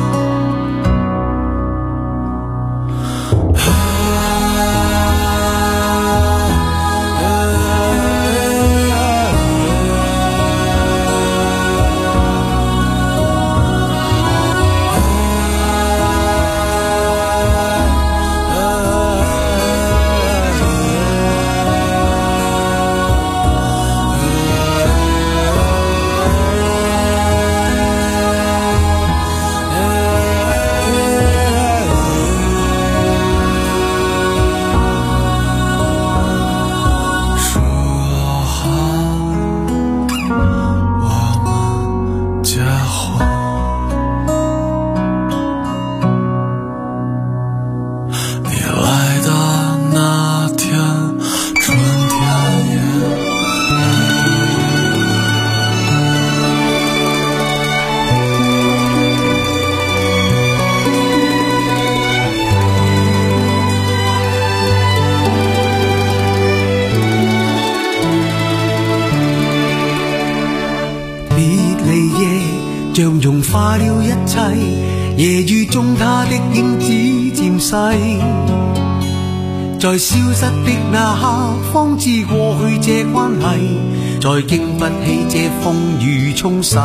像融化了一切，夜雨中他的影子漸細，在消失的那刻，方知過去這關係，再經不起這風雨沖洗。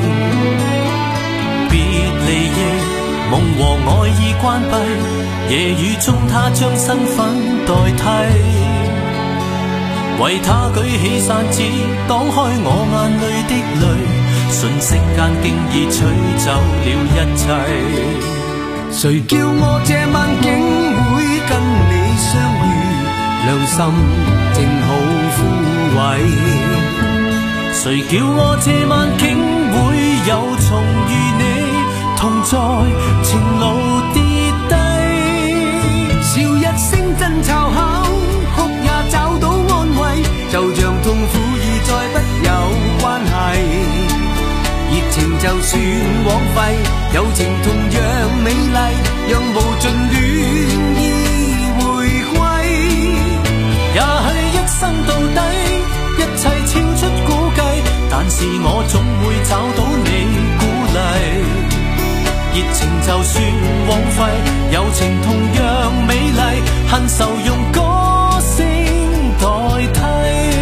別離夜，夢和愛已關閉，夜雨中他將身份代替，為他舉起傘子，擋開我眼淚的淚。瞬息間經已吹走了一切，
誰叫我這晚竟會跟你相遇，良心正好枯萎。
誰叫我這晚竟會又重遇你，同在情路跌低。
笑一聲爭吵後，哭也找到安慰，就像痛苦已再不有關係。熱情就算枉費，友情同樣美麗，讓無盡戀意回歸。
也許一生到底，一切超出估計，但是我總會找到你鼓勵。熱情就算枉費，友情同樣美麗，恨愁用歌聲代替。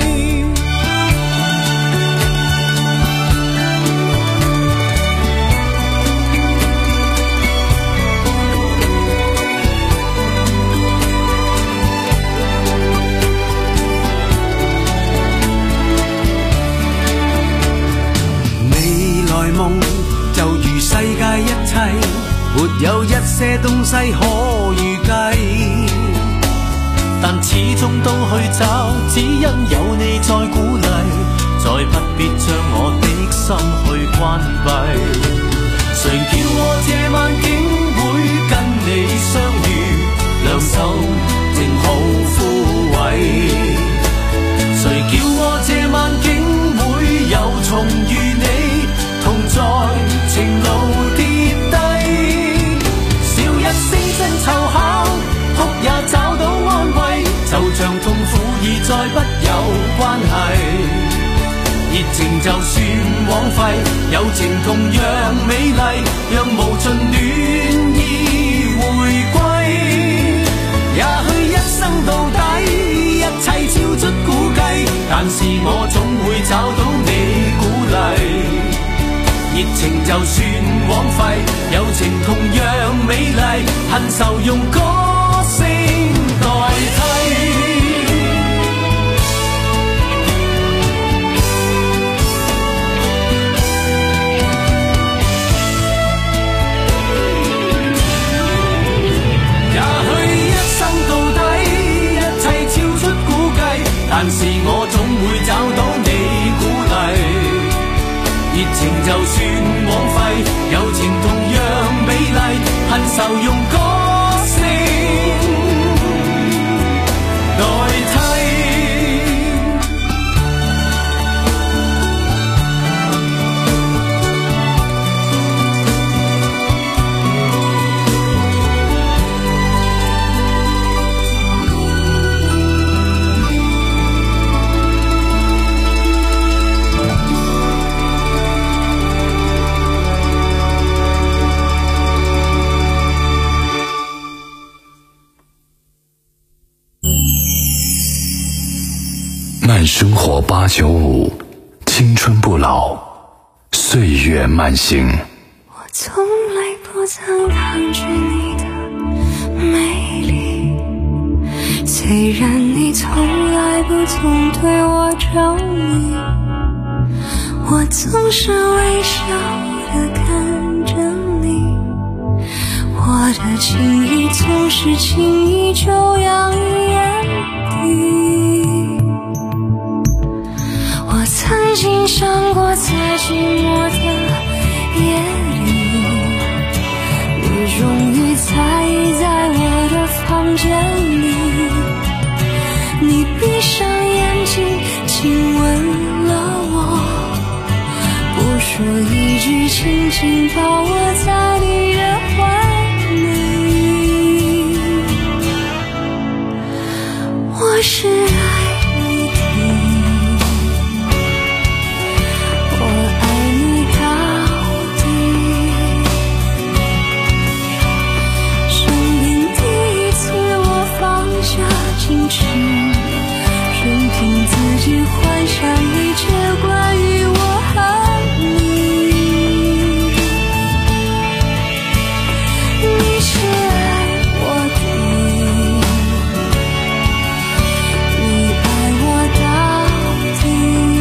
夢就如世界一切，沒有一些東西可預計，
但始終都去找，只因有你在鼓勵，再不必將我的心去關閉。誰叫我這晚竟會跟你相遇，兩手正好枯萎。誰叫我這晚竟會又重遇你，同在情路跌低。笑一聲爭湊巧，哭也找到安慰，就像痛苦已再不有關係。熱情就算枉費，友情同樣美麗，讓無盡戀意回歸。也許一生到底，一切超出估計，但是我總會找到你鼓勵。 熱情就算枉費，友情同樣美麗，恨愁用歌聲代替。也許一生到底，一切超出估計，但是我總會找到你鼓勵。熱情就算枉費，友情同樣美麗，恨愁用歌聲代替。
慢生活八九五，青春不老，岁月慢行。
我从来不曾抗拒你的美丽，虽然你从来不曾对我着迷，我总是微笑地看着你，我的情意总是轻易就洋溢眼底。我曾经想过，在寂寞的夜里，你终于在意在我的房间里，你闭上眼睛亲吻了我，不说一句，轻轻抱我在你的怀里。我是爱你的，任凭自己幻想一切关于我和你。你是爱我的，你爱我到底。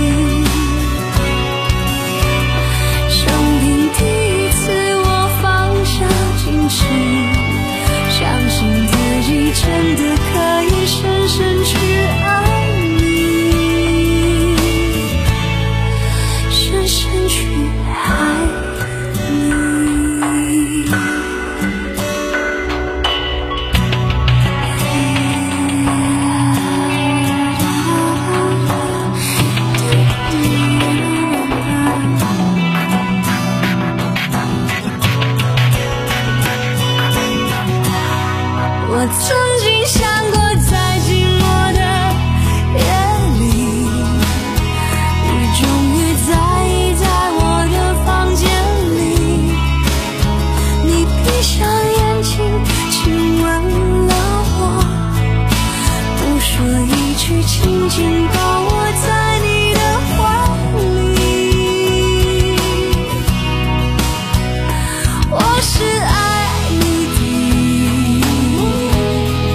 生平第一次我放下矜持，相信自己真的可以深深去爱你，深深去爱你。我曾经想过，在寂寞的夜里，你终于在意在我的房间里，你闭上眼睛亲吻了我，不说一句，轻轻抱我在你的怀里。我是爱你的，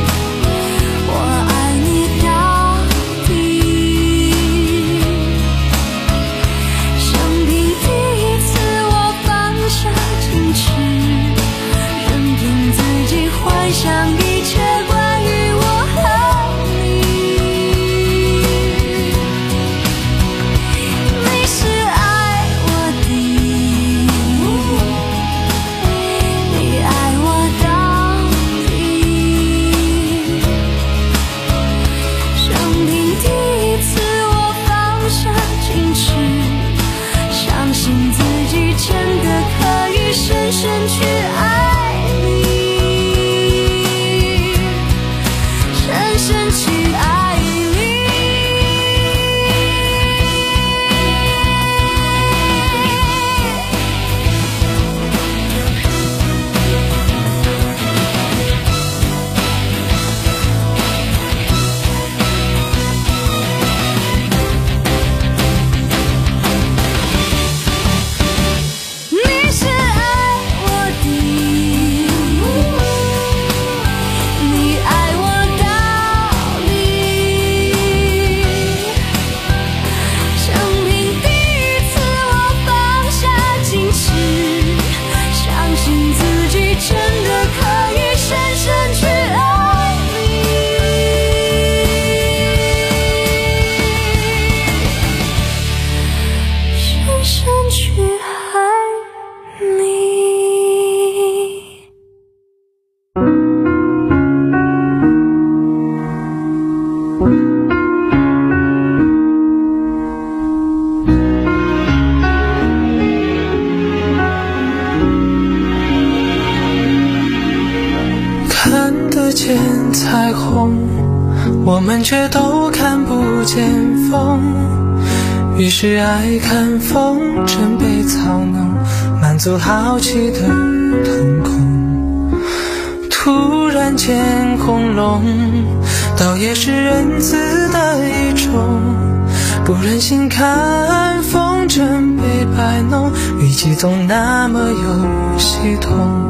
得见彩虹，我们却都看不见风，于是爱看风筝被操弄，满足好奇的瞳孔。突然间轰隆，倒也是仁慈的一种，不忍心看风筝被摆弄，语气总那么有系统。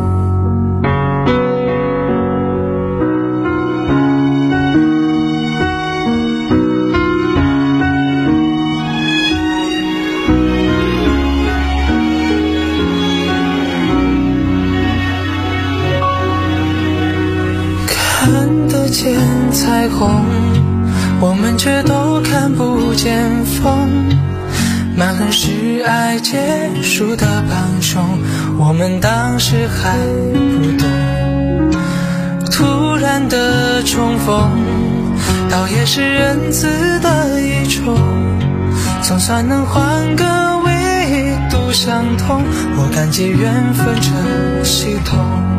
看得见彩虹，我们却都看不见风，满恨是爱结束的帮凶，我们当时还不懂。突然的重逢，倒也是仁慈的一种，总算能换个维度相通，我感激缘分这系统。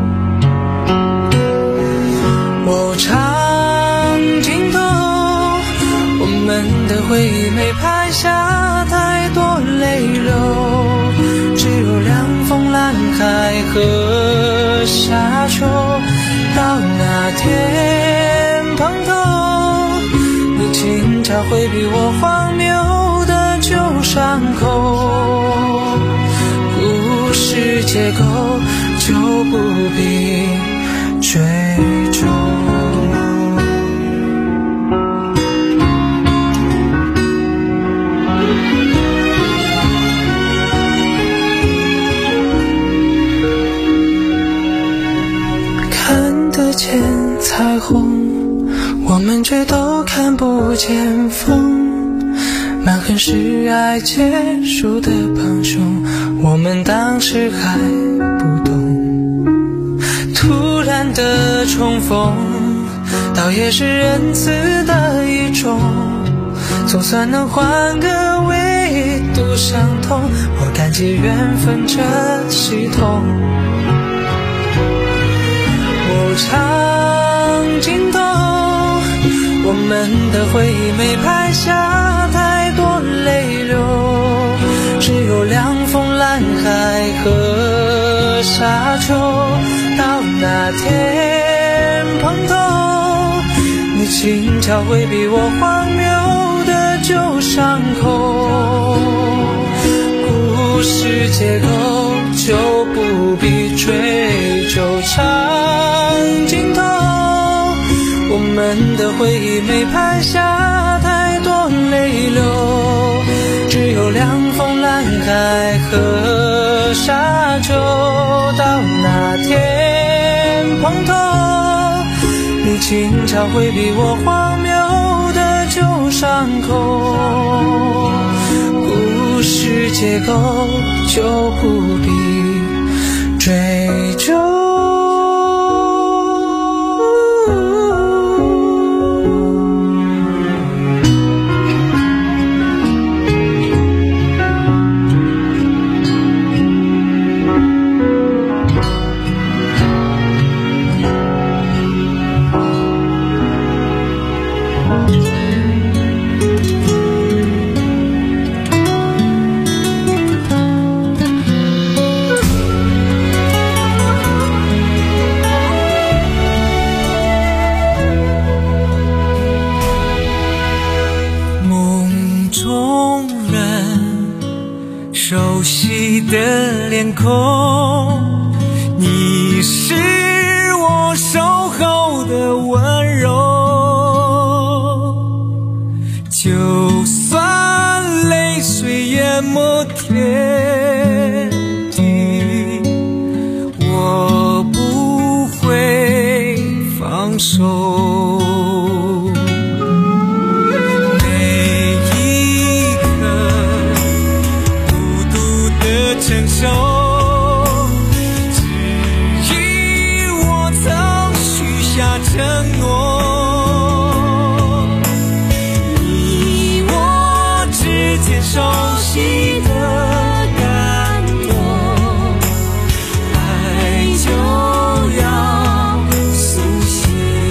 哦，长镜头，我们的回忆没拍下太多泪流，只有凉风蓝海和沙丘。到那天碰头，你轻巧回避我荒谬的旧伤口，故事结构就不必追究。看得见彩虹，我们却都看不见风，满恨是爱结束的帮凶，我们当时还不懂。突然的重逢，倒也是仁慈的一种，总算能换个维度相通，我感激缘分这系统。哦，长镜头，我们的回忆没拍下太多泪流，只有凉风蓝海和沙丘。到那天碰头，你轻巧回避我荒谬的旧伤口，故事结构就不必追究。长镜头，我们的回忆没拍下太多泪流，只有凉风蓝海和沙丘。到那天碰头，你轻巧回避我荒谬的旧伤口，故事结构就不必追究。
熟悉的脸孔，你是我守候的温柔，就算泪水淹没天地，我不会放手。承受，只因我曾许下承诺，你我之间熟悉的感动，爱就要苏醒。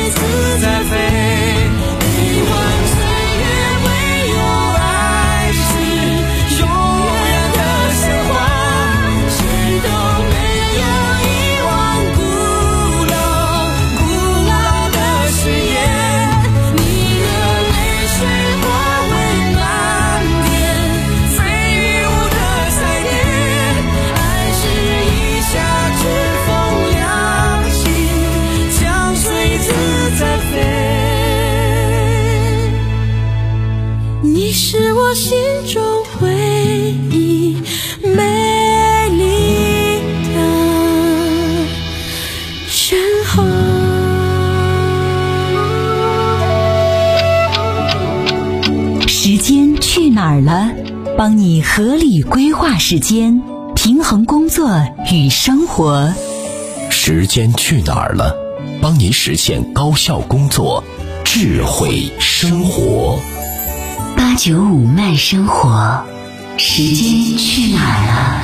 自在飞。一万岁也没有爱是永远的神话，谁都没有遗忘古老古老的誓言。你的泪水化为蓝天，飞于我的彩蝶，爱是一下指风亮起，将随自在飞。你是我心中唯一美丽的神话。
时间去哪儿了？帮你合理规划时间，平衡工作与生活。
时间去哪儿了？帮你实现高效工作，智慧生活。
八九五慢生活，时间去哪儿了？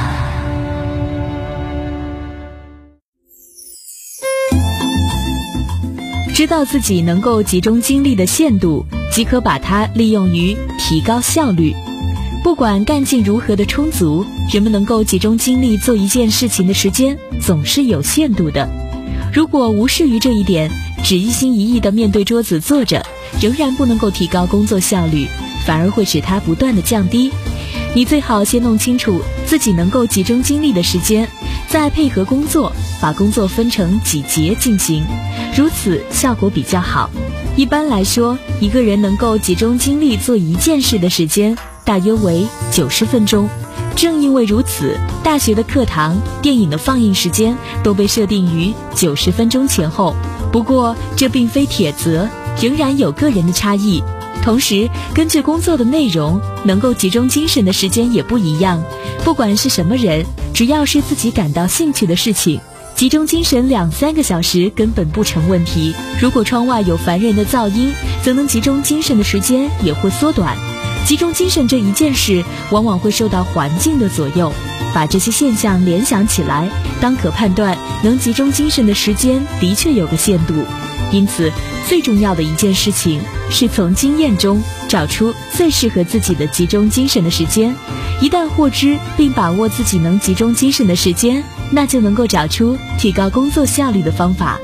知道自己能够集中精力的限度，即可把它利用于提高效率。不管干劲如何的充足，人们能够集中精力做一件事情的时间总是有限度的。如果无视于这一点，只一心一意地面对桌子坐着，仍然不能够提高工作效率，反而会使它不断地降低。你最好先弄清楚自己能够集中精力的时间，再配合工作，把工作分成几节进行，如此效果比较好。一般来说，一个人能够集中精力做一件事的时间大约为九十分钟。正因为如此，大学的课堂、电影的放映时间都被设定于九十分钟前后。不过这并非铁则，仍然有个人的差异。同时，根据工作的内容，能够集中精神的时间也不一样。不管是什么人，只要是自己感到兴趣的事情，集中精神两三个小时根本不成问题。如果窗外有烦人的噪音，则能集中精神的时间也会缩短。集中精神这一件事，往往会受到环境的左右。把这些现象联想起来，当可判断能集中精神的时间的确有个限度。因此，最重要的一件事情是从经验中找出最适合自己的集中精神的时间。一旦获知并把握自己能集中精神的时间，那就能够找出提高工作效率的方法。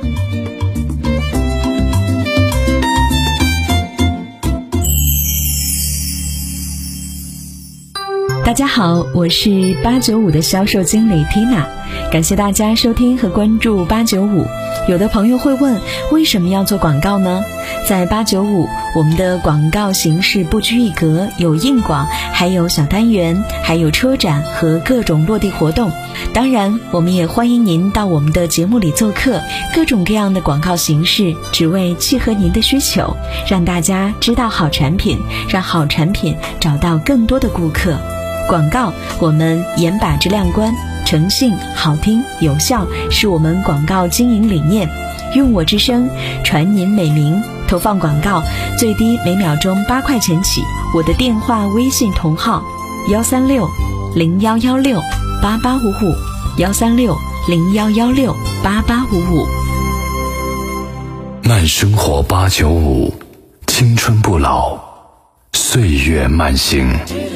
大家好，我是八九五的销售经理 Tina， 感谢大家收听和关注八九五。有的朋友会问，为什么要做广告呢？在八九五，我们的广告形式不拘一格，有硬广，还有小单元，还有车展和各种落地活动。当然，我们也欢迎您到我们的节目里做客，各种各样的广告形式，只为契合您的需求，让大家知道好产品，让好产品找到更多的顾客。广告，我们严把质量关，诚信、好听、有效是我们广告经营理念。用我之声传您美名，投放广告最低每秒钟八块钱起。我的电话微信同号幺三六零幺幺六八八五五幺三六零幺幺六八八五五。
慢生活八九五，青春不老，岁月慢行。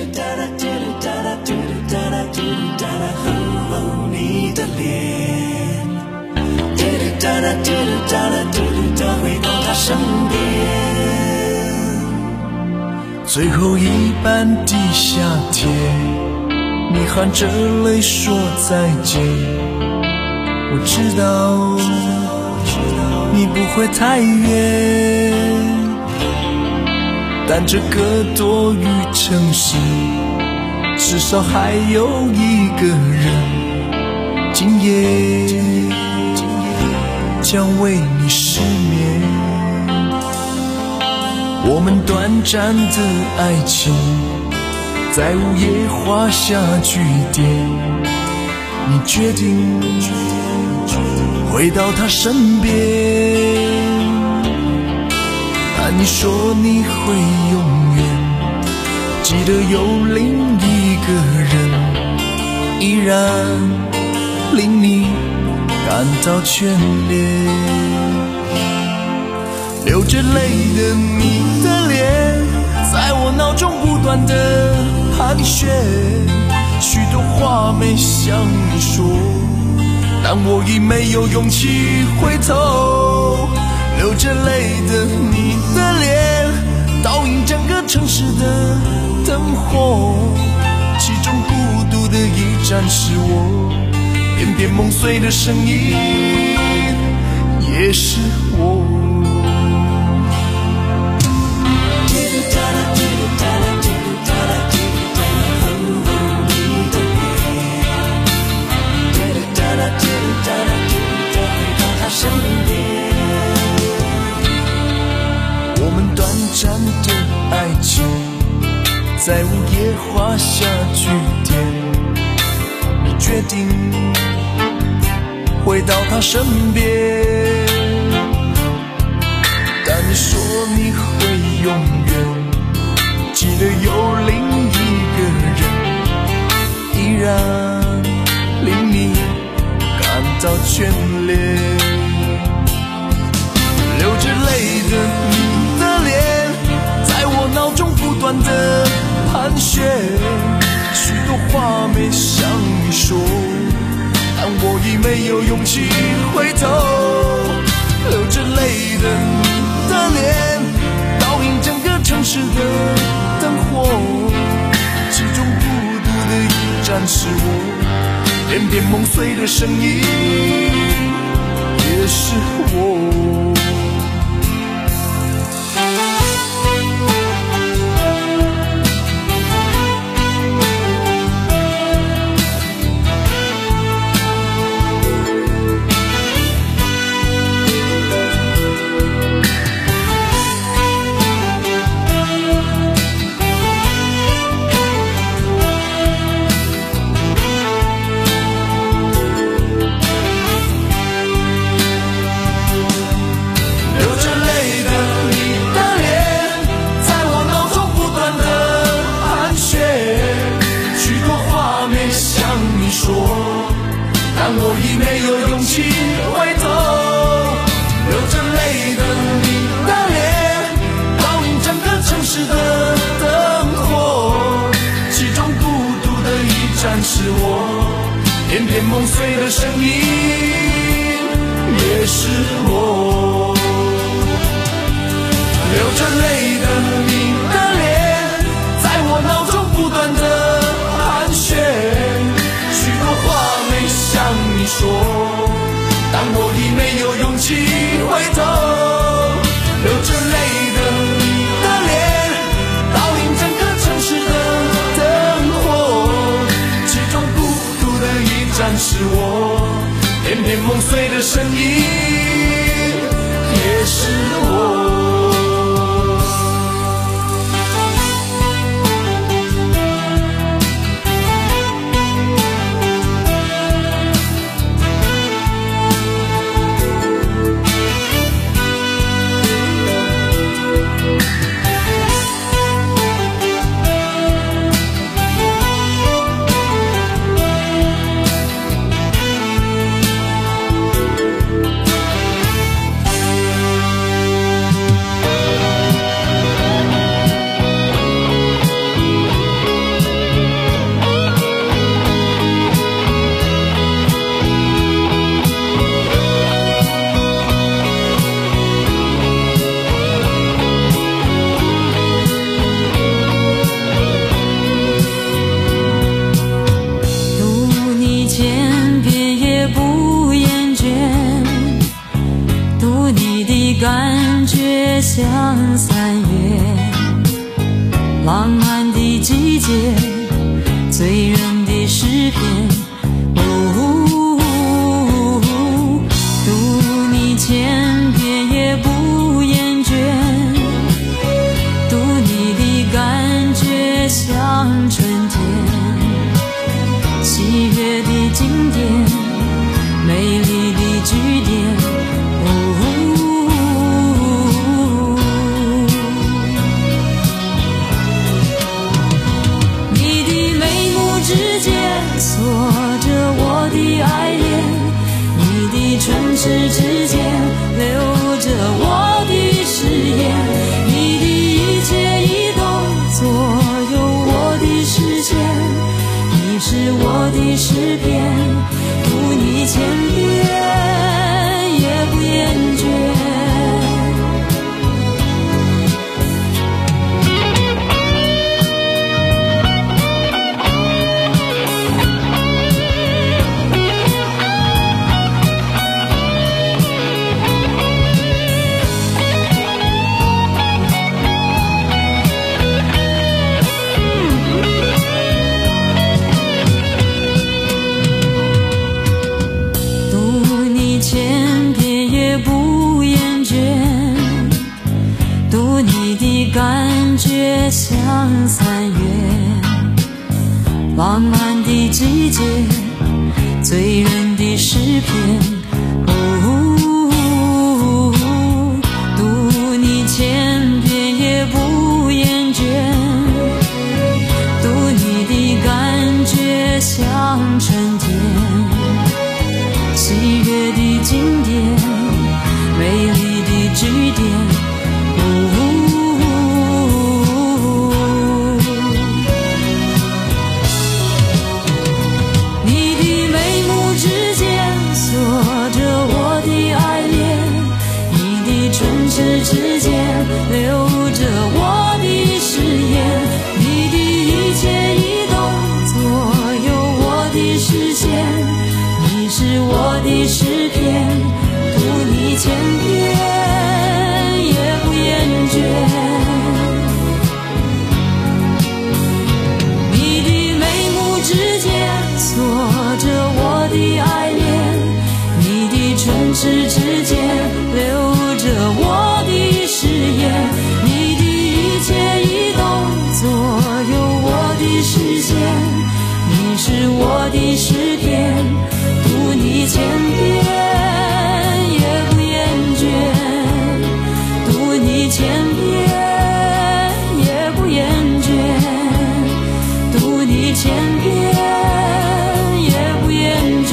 你的脸，哒哒哒哒哒，回到他身边。最后一班地下铁，你含着泪说再见。我知道，你不会太远，但这个多雨城市，至少还有一个人。今夜将为你失眠，我们短暂的爱情在午夜画下句点。你决定回到他身边，但你说你会永远记得有另一个人，依然令你感到眷恋。
流着泪的你的脸，在我脑中不断的盘旋，许多话没向你说，但我已没有勇气回头。流着泪的你的脸，倒映整个城市的灯火，其中孤独的一盏是我，片片梦碎的声音也是我。身边，我们短暂的爱情在午夜画下句点。你决定回到他身边，但你说你会永远记得有另一个人，依然令你感到眷恋。流着泪的你的脸，在我脑中不断的盘旋，许多话没向你说，但我已没有勇气回头。流着泪的你的脸，倒映整个城市的灯火，其中孤独的一盏是我，片片梦碎的声音也是我。是我，片片梦碎的声音也是我。流着泪的你的脸，在我脑中不断的盘旋，许多话没向你说，但我已没有勇气回头。流着泪的你的脸，倒映整个城市的灯火，其中孤独的一盏是我，片片梦碎的声音也是我。
感觉像三月浪漫的季节，醉人的诗篇。哦，读你千遍也不厌倦，读你的感觉像春天，七月的经典，美丽的句点。所读你的感觉像三月浪漫的季节，醉人的诗篇。哦，读你千遍也不厌倦，读你的感觉像春天，喜悦的经典，美丽的句点。指尖留着我的誓言，你的一切一动左右我的视线，你是我的诗篇，读你千遍也不厌倦。你的眉目之间锁着我的爱恋，你的唇齿之间留着我誓言，你的一切一动左右我的视线，你是我的诗篇，读你千遍也不厌倦，读你千遍也不厌倦，读你千遍也不厌倦。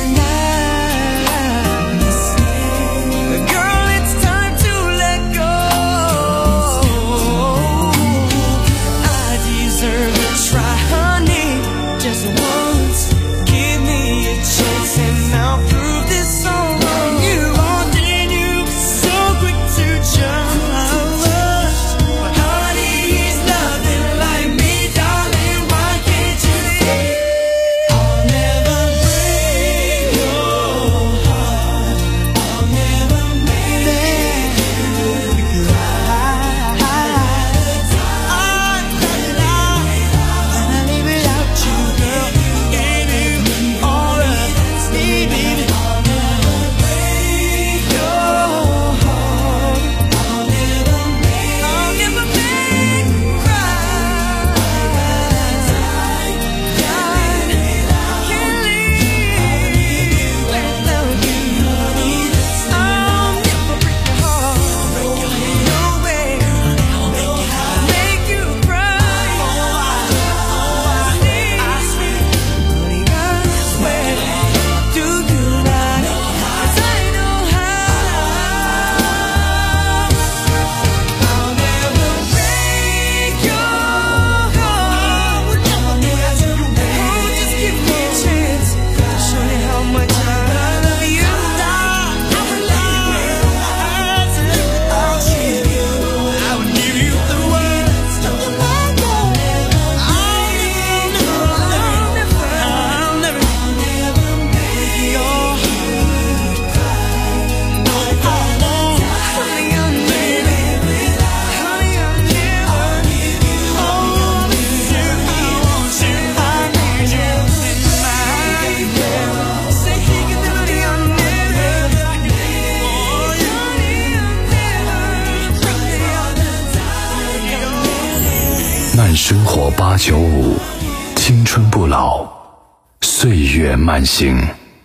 Girl, it's time to let go.
生活八九五，青春不老，岁月慢行。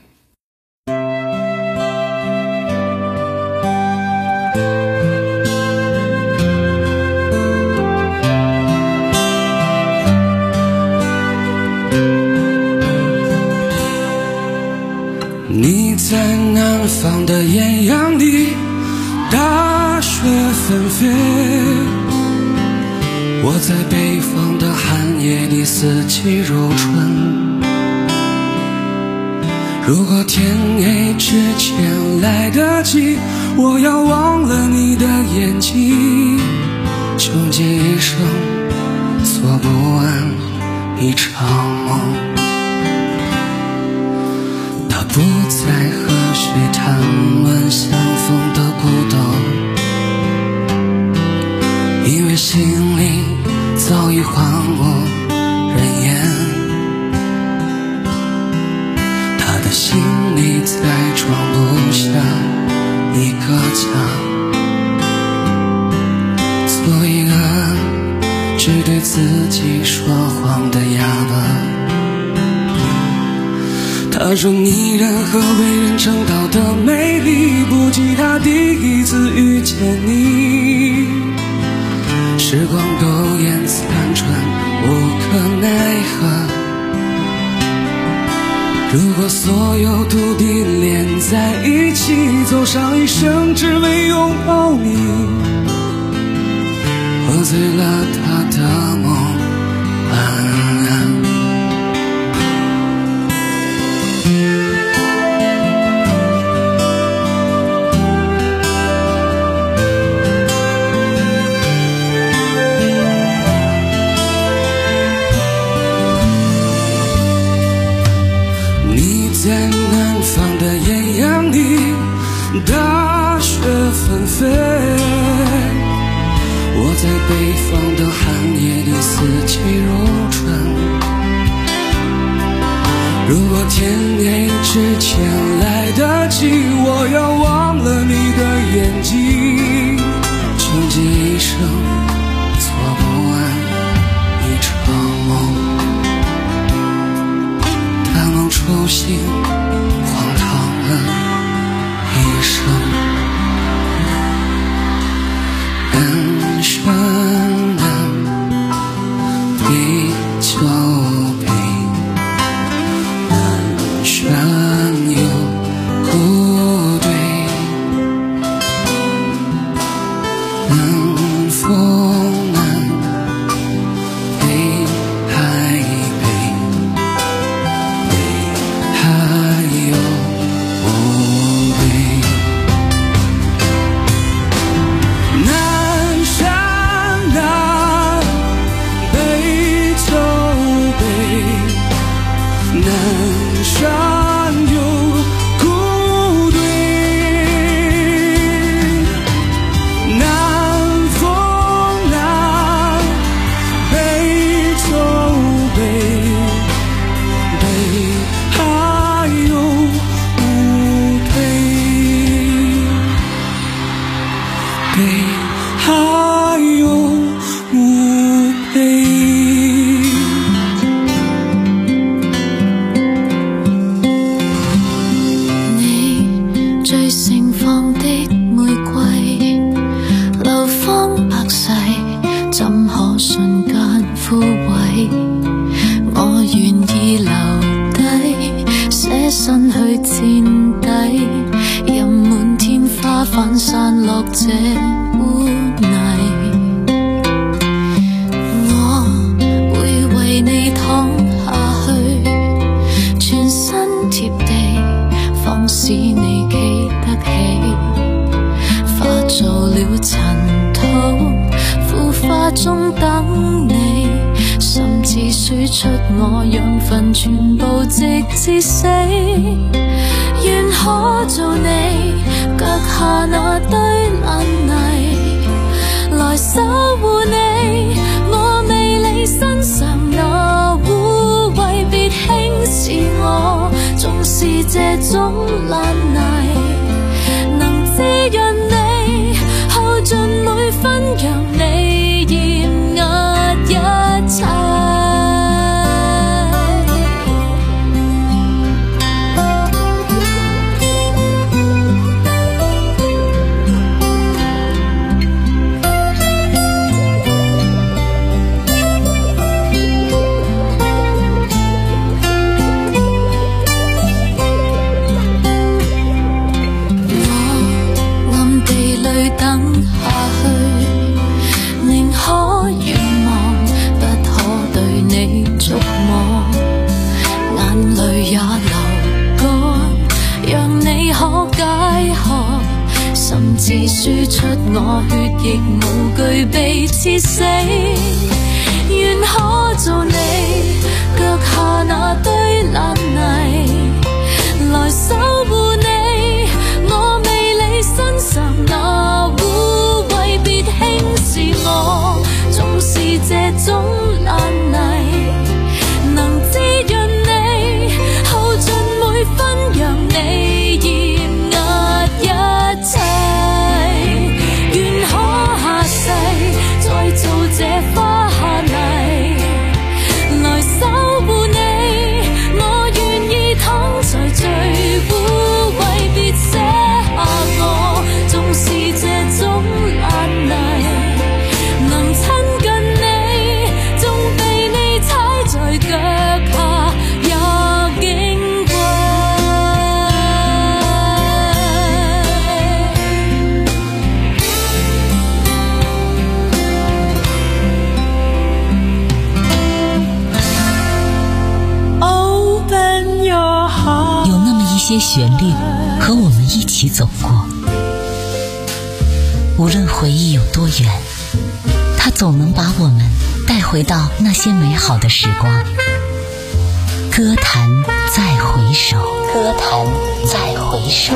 你在南方的艳阳里，大雪纷飞，我在北方的寒夜里，四季如春。如果天黑之前来得及，我要忘了你的眼睛，穷尽一生做不完一场梦。他不再和谁谈论相逢的孤独，因为心里早已荒无人烟。他的心里再装不下一个家，做一个只对自己说谎的哑巴。他说你任何为人称道的美丽，不及他第一次遇见你。时光苟延残喘，无可奈何。如果所有土地连在一起，走上一生只为拥抱你，喝醉了他的梦，安安。在南方的艳阳里，大雪纷飞，我在北方的寒夜里，四季如春。如果天黑之前来得及，我要忘了你的眼睛，穷尽一生做不完一场梦。初心荒唐了一生，人生的杯酒杯，难选又不对，能否难悲还悲，南山有孤对，南风南北秋北，北还有无退，北还有无退。
翻散落這污泥，我會為你躺下去，全身貼地，放肆你企得起，化做了塵土，腐化中等你，甚至輸出我養分全部直至死，願可做你腳下那堆爛泥，來守護你，我未理身上那污穢，別輕視我，縱是這種爛泥，能滋潤你，耗盡每分讓你驗壓一亦無懼被刺死。願可做你腳下那堆爛泥，來守護你我未理身上那污穢，別輕視我，縱是這種爛泥能滋潤你，耗盡每分讓你驗壓一切。願可下世再做這花下泥，來守護你，我願意躺在最污穢，別捨下我，縱是這種爛泥能親近你，縱被你踩在腳下也矜貴。Open your heart。
有那么一些旋律和我们一起走过，无论回忆有多远，它总能把我们带回到那些美好的时光。歌坛再回首，歌坛再回首。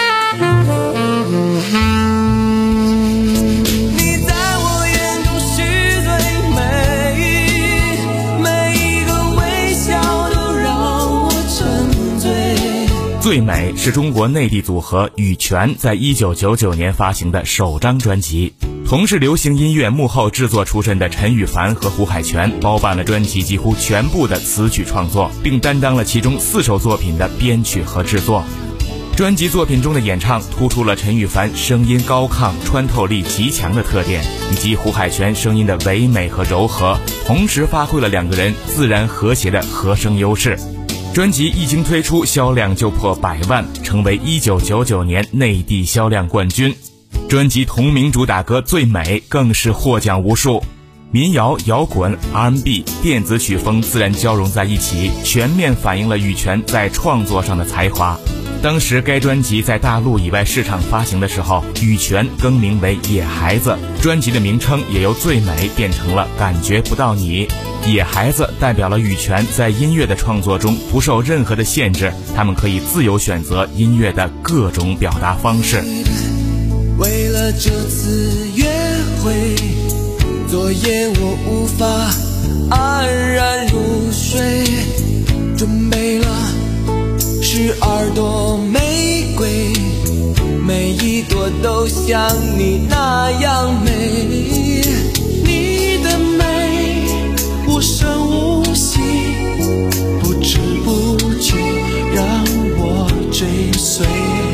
你在我眼中是最美，每一个微笑都让我沉醉。
最美是中国内地组合羽泉在一九九九年发行的首张专辑。从事流行音乐幕后制作出身的陈羽凡和胡海泉包办了专辑几乎全部的词曲创作，并担当了其中四首作品的编曲和制作。专辑作品中的演唱突出了陈羽凡声音高亢、穿透力极强的特点，以及胡海泉声音的唯美和柔和，同时发挥了两个人自然和谐的和声优势。专辑一经推出，销量就破百万，成为一九九九年内地销量冠军。专辑同名主打歌《最美》更是获奖无数，民谣、摇滚、R and B、电子曲风自然交融在一起，全面反映了羽泉在创作上的才华。当时该专辑在大陆以外市场发行的时候，羽泉更名为野孩子，专辑的名称也由最美变成了感觉不到你。野孩子代表了羽泉在音乐的创作中不受任何的限制，他们可以自由选择音乐的各种表达方式。
为了这次约会，昨夜我无法安然入睡，准备了十二朵玫瑰，每一朵都像你那样美。你的美无声无息，不知不觉让我追随。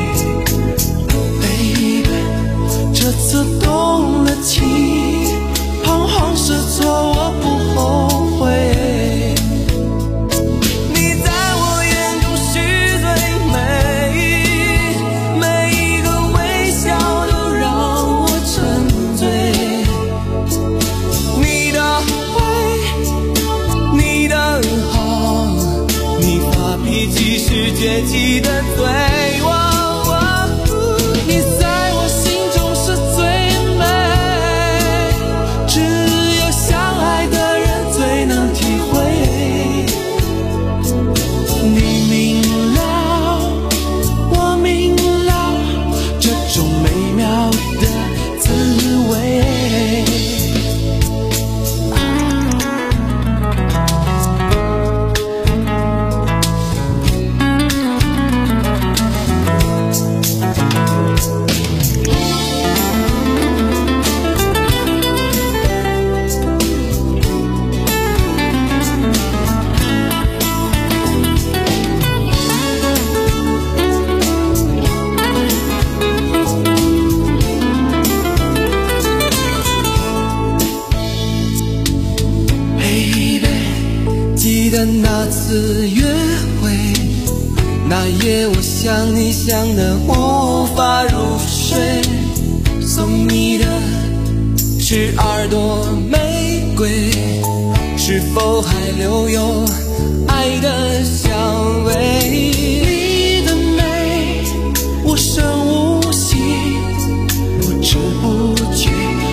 这次动了情，彷徨失措我不后悔。你在我眼中是最美，每一个微笑都让我沉醉。你的坏，你的好，你发脾气时节气的嘴。那次约会，那夜我想你想得无法入睡，送你的十二朵玫瑰，是否还留有爱的香味？你的美无声无息，不知不觉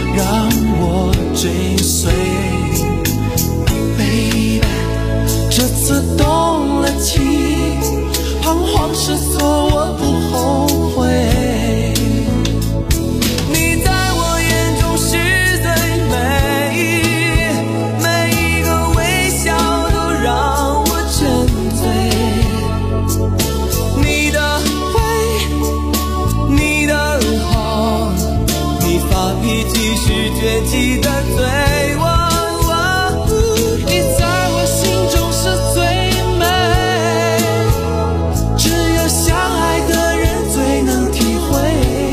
你继续崛起的罪。我你在我心中是最美，只有相爱的人最能体会。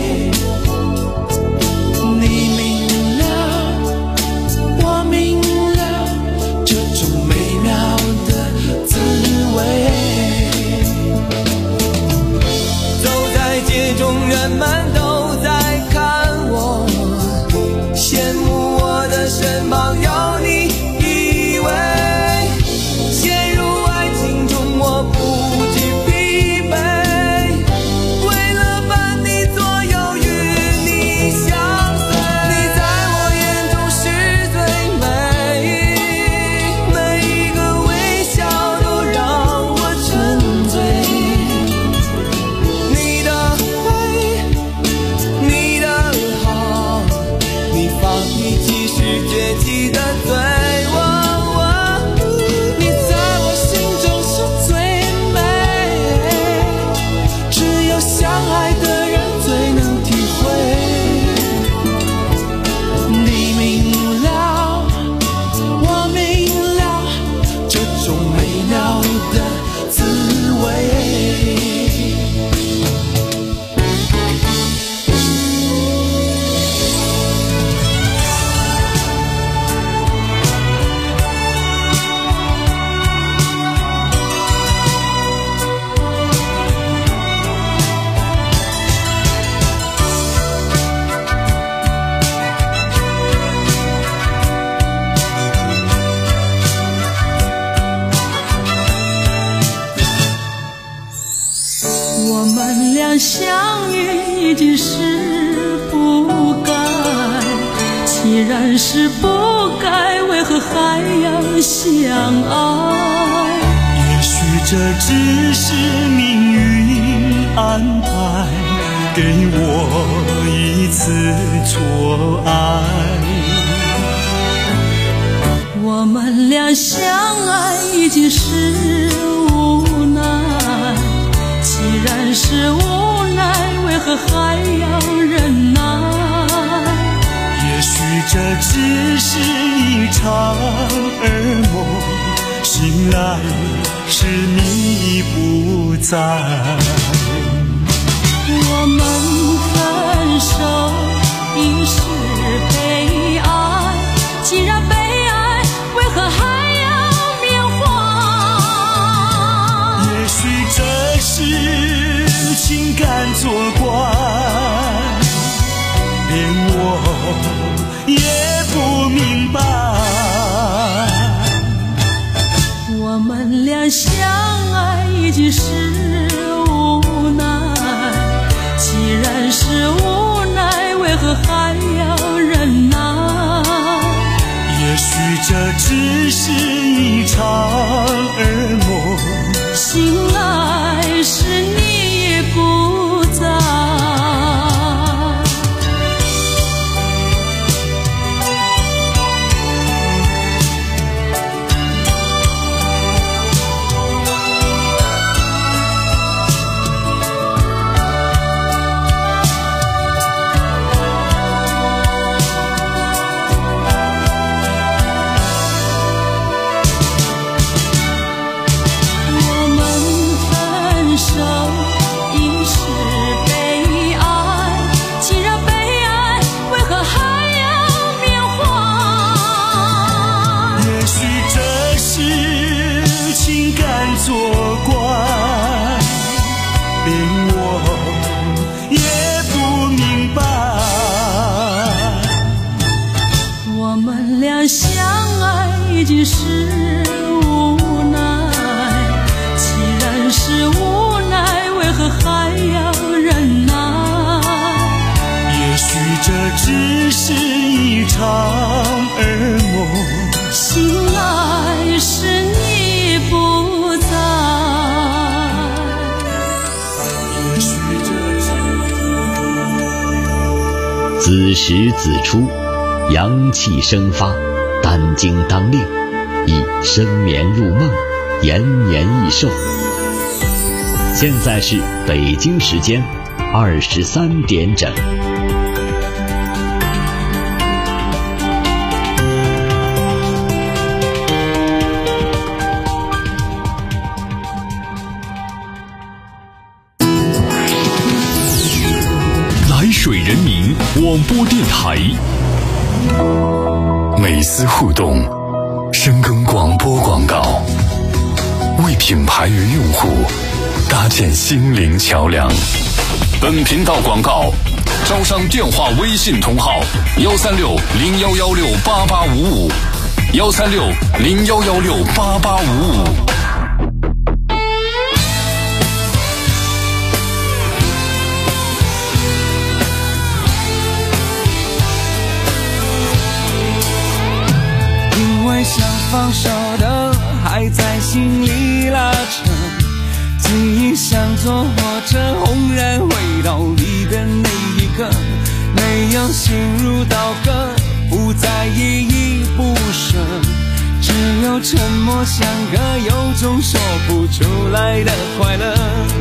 你明了，我明了，这种美妙的滋味。走在街中，人们都在看我，羡慕我的身旁有你依偎。陷入爱情中，我不惧疲惫，为了伴你左右，与你相随。你在我眼中是最美，每一个微笑都让我沉醉。你的美，你的好，你放你继续崛起的罪。你在我心中是最美，只有相爱的人最能体会。你明了，我明了，这种美妙的滋味。
我们俩相遇已经是不该，既然是不该，为何还要相爱？
也许这只是命运安排，给我一次错爱。
我们俩相爱已经是无奈，既然是无奈，为何还要忍耐？
也许这只是一场噩梦，醒来时你不在。
我们分手已是悲哀，既然悲哀，为何还要缅怀？
也许这是情感作怪，连我也不明白。
我们俩相爱已经是无奈，既然是无奈，为何还要忍耐？
也许这只是一场噩梦，
醒来时你也不在。
作怪，连我也不明白。
我们俩相爱已经是无奈，既然是无奈，为何还要忍耐？
也许这只是一场噩梦，
醒来时你不在。
子时子出，阳气生发，胆经当令，以深眠入梦，延年益寿。现在是北京时间二十三点整。
台。
美思互动，深耕广播广告，为品牌与用户搭建心灵桥梁。
本频道广告招商电话微信同号：幺三六零幺幺六八八五五，幺三六零幺幺六八八五五。
因为想放手的还在心里拉扯，记忆像坐火车轰然回到离别那一刻，没有心如刀割，不再依依不舍，只有沉默相隔，有种说不出来的快乐。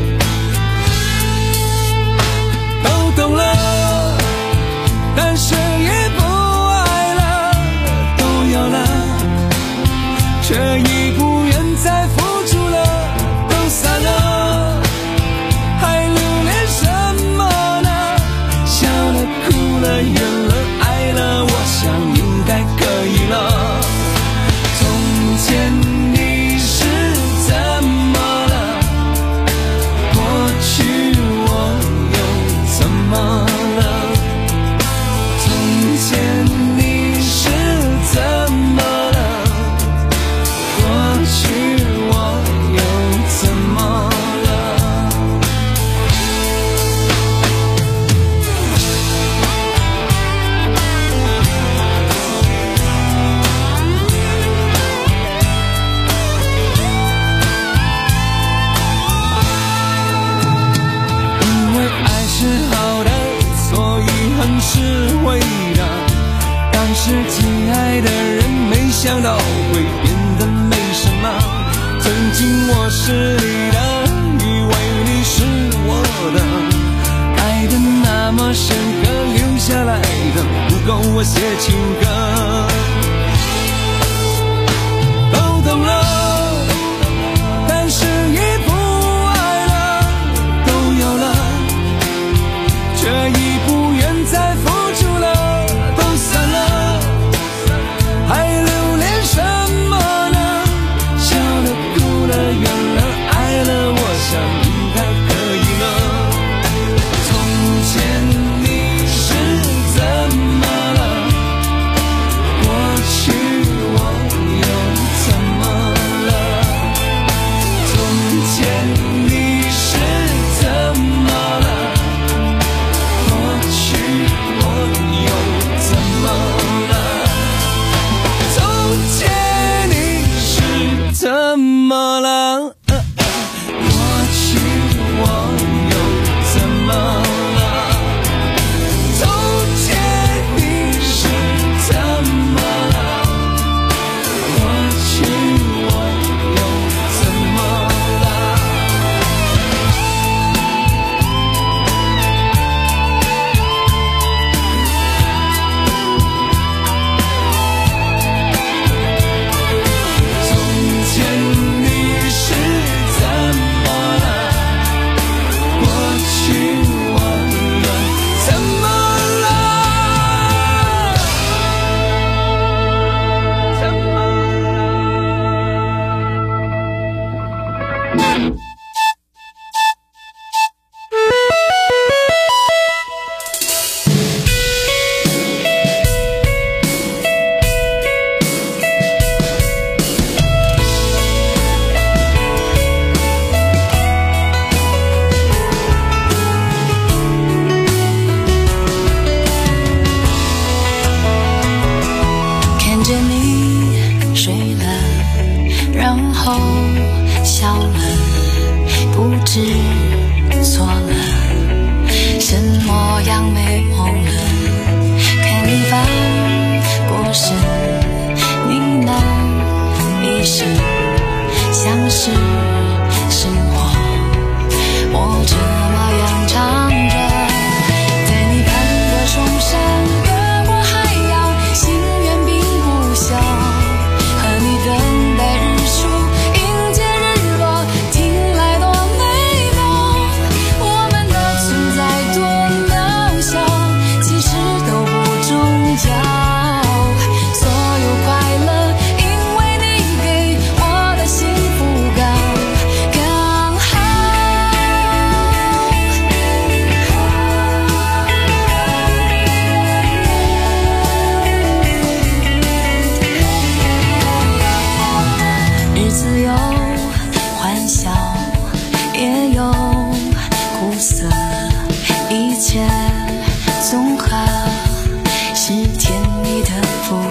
都懂了，但是也不爱了，都有了，却已不愿再付出了，都散了，还留恋什么呢？笑了，哭了，怨了，爱了，我想应该可以了。从前你是怎么了？过去我又怎么了？从前你是怎么了？过去我又怎么了？因为爱是好的，所以恨是会的，但是亲爱的人，没想到会变得没什么。曾经我是你的，以为你是我的，爱的那么深刻，留下来的不够我写情歌。都懂了，但是也不爱了，都有了，却已不愿再付出了，都散了，还留恋什么呢？笑了，哭了，怨了，爱了，我想应该可以了。从前你是怎么了？过去我又怎么了？从前你是怎么了？过去我又怎么了？从前你是怎么了？过去我又怎么了？从前你是怎么了？过去我又怎么了？从前你是怎么了？过去我又怎么了？怎么了？
看着你睡了，然后笑了，不知错了，什么样没梦了？看你翻过身，呢喃一声，像是生活，我这么样唱着，在你盼的重山越过海洋，心愿并不小，和你等待日出，迎接日落，听来多美妙。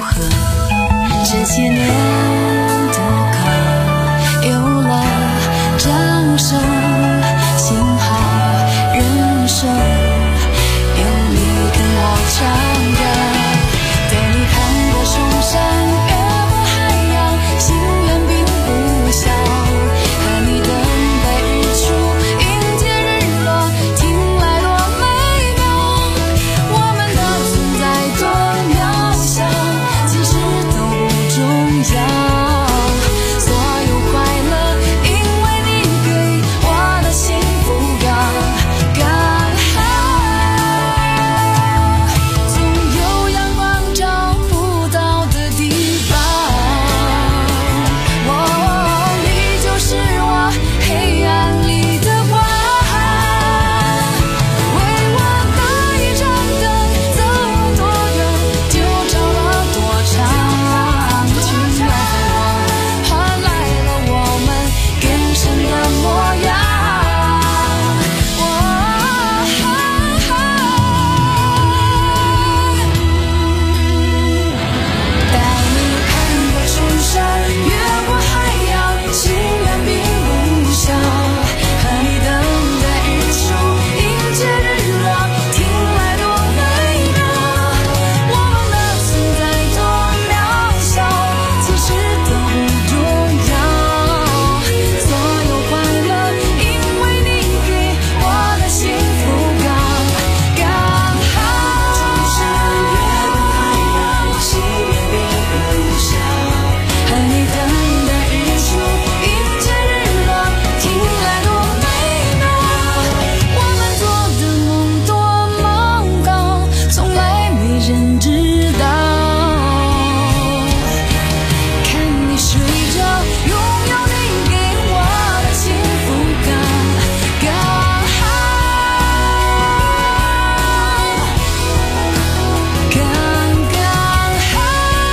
河，这些年的歌有了掌声，幸好人生有你跟我唱歌，对你看过崇山越过海洋，心愿并不小，和你等待日出迎接日落，听来多美妙，我们的存在多渺小，其实都不重要，所有快乐因为你给我的幸福刚刚好，总有阳光照不到的地方，哦，你就是我黑暗里的光，为我打一盏灯，走多远就照了多长，轻描淡写换来了我们更深的模样，带你看过崇山越过海洋，心愿并不小，和你等待日出迎接日落，听来多美妙，我们的存在多渺小，其实都不重要，所有快乐因为你给我的幸福刚刚好，崇山越过海洋，心愿并不小，和你等待日出迎接日落，听来多美妙，我们做的梦多茫高，从来没人知道，看你睡着，拥有你给我的幸福刚刚好，刚刚好。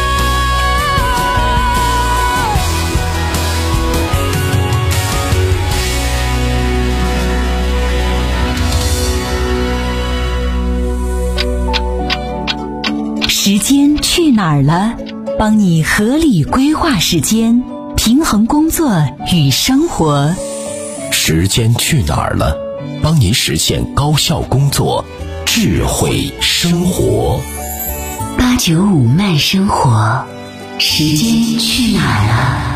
时间去哪儿了？帮你合理规划时间，平衡工作与生活。
时间去哪儿了？帮您实现高效工作，智慧生活。
八九五慢生活，时间去哪儿了？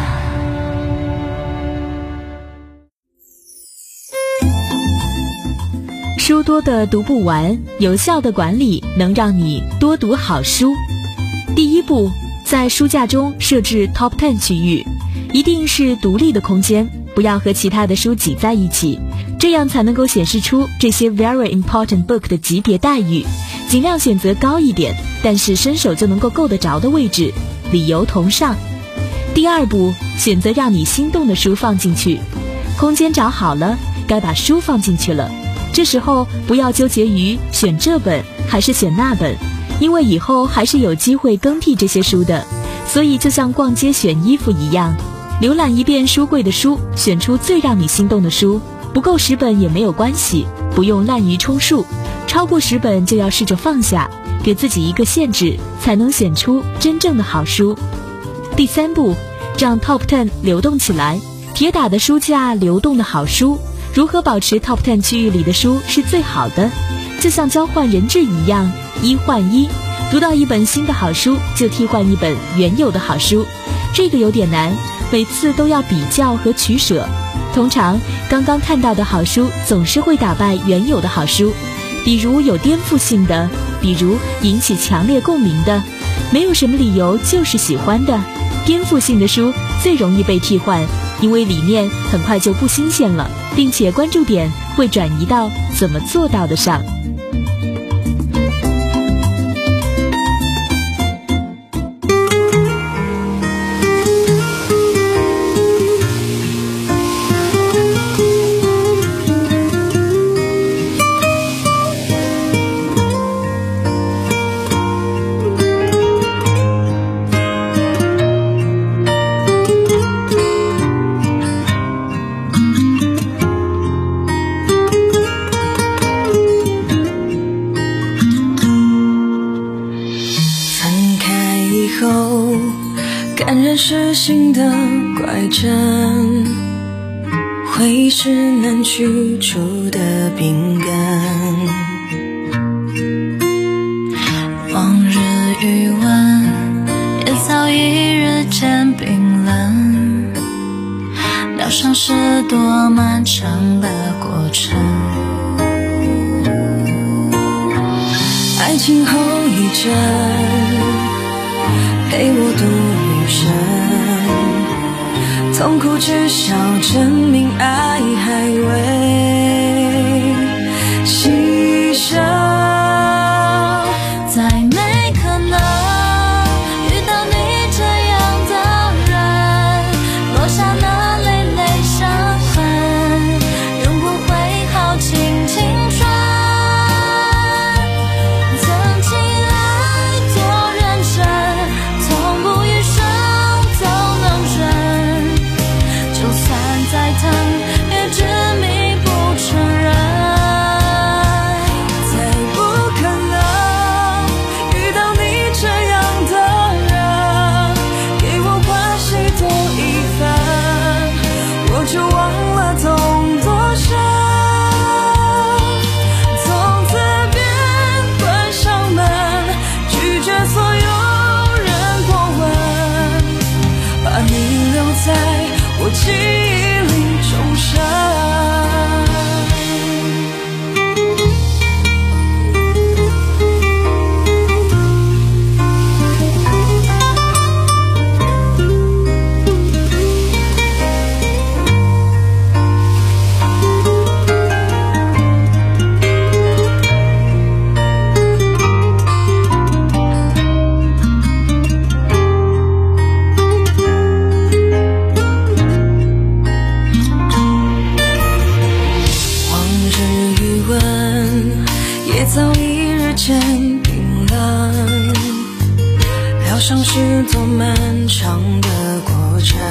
书多的读不完，有效的管理能让你多读好书。第一步，在书架中设置 Top ten 区域，一定是独立的空间，不要和其他的书挤在一起，这样才能够显示出这些 very important book 的级别待遇，尽量选择高一点，但是伸手就能够够得着的位置，理由同上。第二步，选择让你心动的书放进去，空间找好了，该把书放进去了。这时候不要纠结于选这本还是选那本，因为以后还是有机会更替这些书的，所以就像逛街选衣服一样，浏览一遍书柜的书，选出最让你心动的书，不够十本也没有关系，不用滥竽充数，超过十本就要试着放下，给自己一个限制，才能选出真正的好书。第三步，让 Top ten 流动起来，铁打的书架，流动的好书。如何保持 Top ten 区域里的书是最好的？就像交换人质一样，一换一，读到一本新的好书就替换一本原有的好书，这个有点难，每次都要比较和取舍。通常刚刚看到的好书总是会打败原有的好书，比如有颠覆性的，比如引起强烈共鸣的，没有什么理由就是喜欢的。颠覆性的书最容易被替换，因为理念很快就不新鲜了，并且关注点会转移到怎么做到的上。
后感染是新的怪症，回忆是难去除的饼干。往日余温也早已日渐冰冷，疗伤是多漫长的过程，爱情后遗症陪我度余生，痛苦至少证明爱还未牺牲，再没可能遇到你这样的人，落下那累累伤痕，永不会耗尽青春。曾经爱多认真，从不余生都能忍，就算再疼也执迷不承认，再不可能遇到你这样的人，给我关系多一分，我就忘了痛多深，从此便关上门，拒绝所有人过问，把你留在我记忆里终生。早已日渐冰冷，疗伤是多漫长的过程，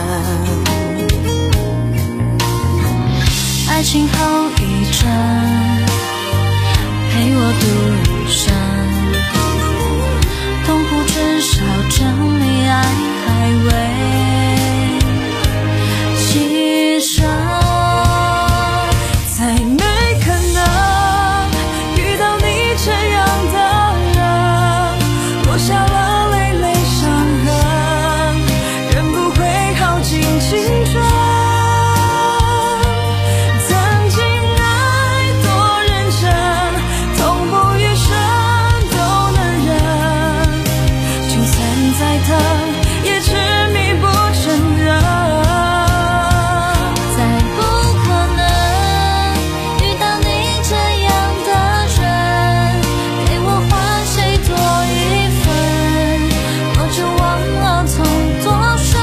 爱情后遗症陪我度余生，痛苦至少证明爱还未牺牲，再没可能遇到你这样的人，落下了累累伤痕，人不会耗尽青春。曾经爱多认真，痛不余生都能忍，就算再疼也执迷不承认，再不可能遇到你这样的人，给我欢喜多一份，我就忘了痛多深，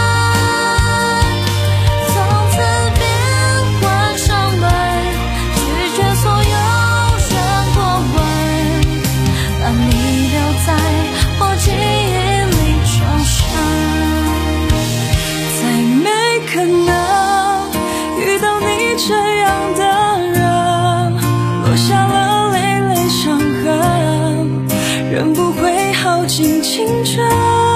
从此便关上门，拒绝所有人过问，把你留在我记忆里终生，再没可能遇到你这样的人，落下了累累伤痕，人不会耗尽青春。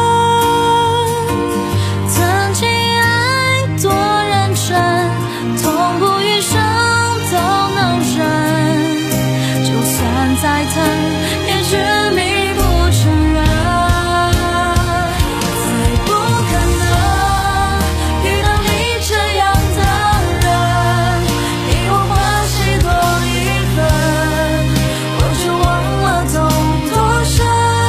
曾经爱多认真，痛不余生都能忍，就算再疼也执迷不承认，再不可能遇到你这样的人，给我欢喜多一份，我就忘了痛多深，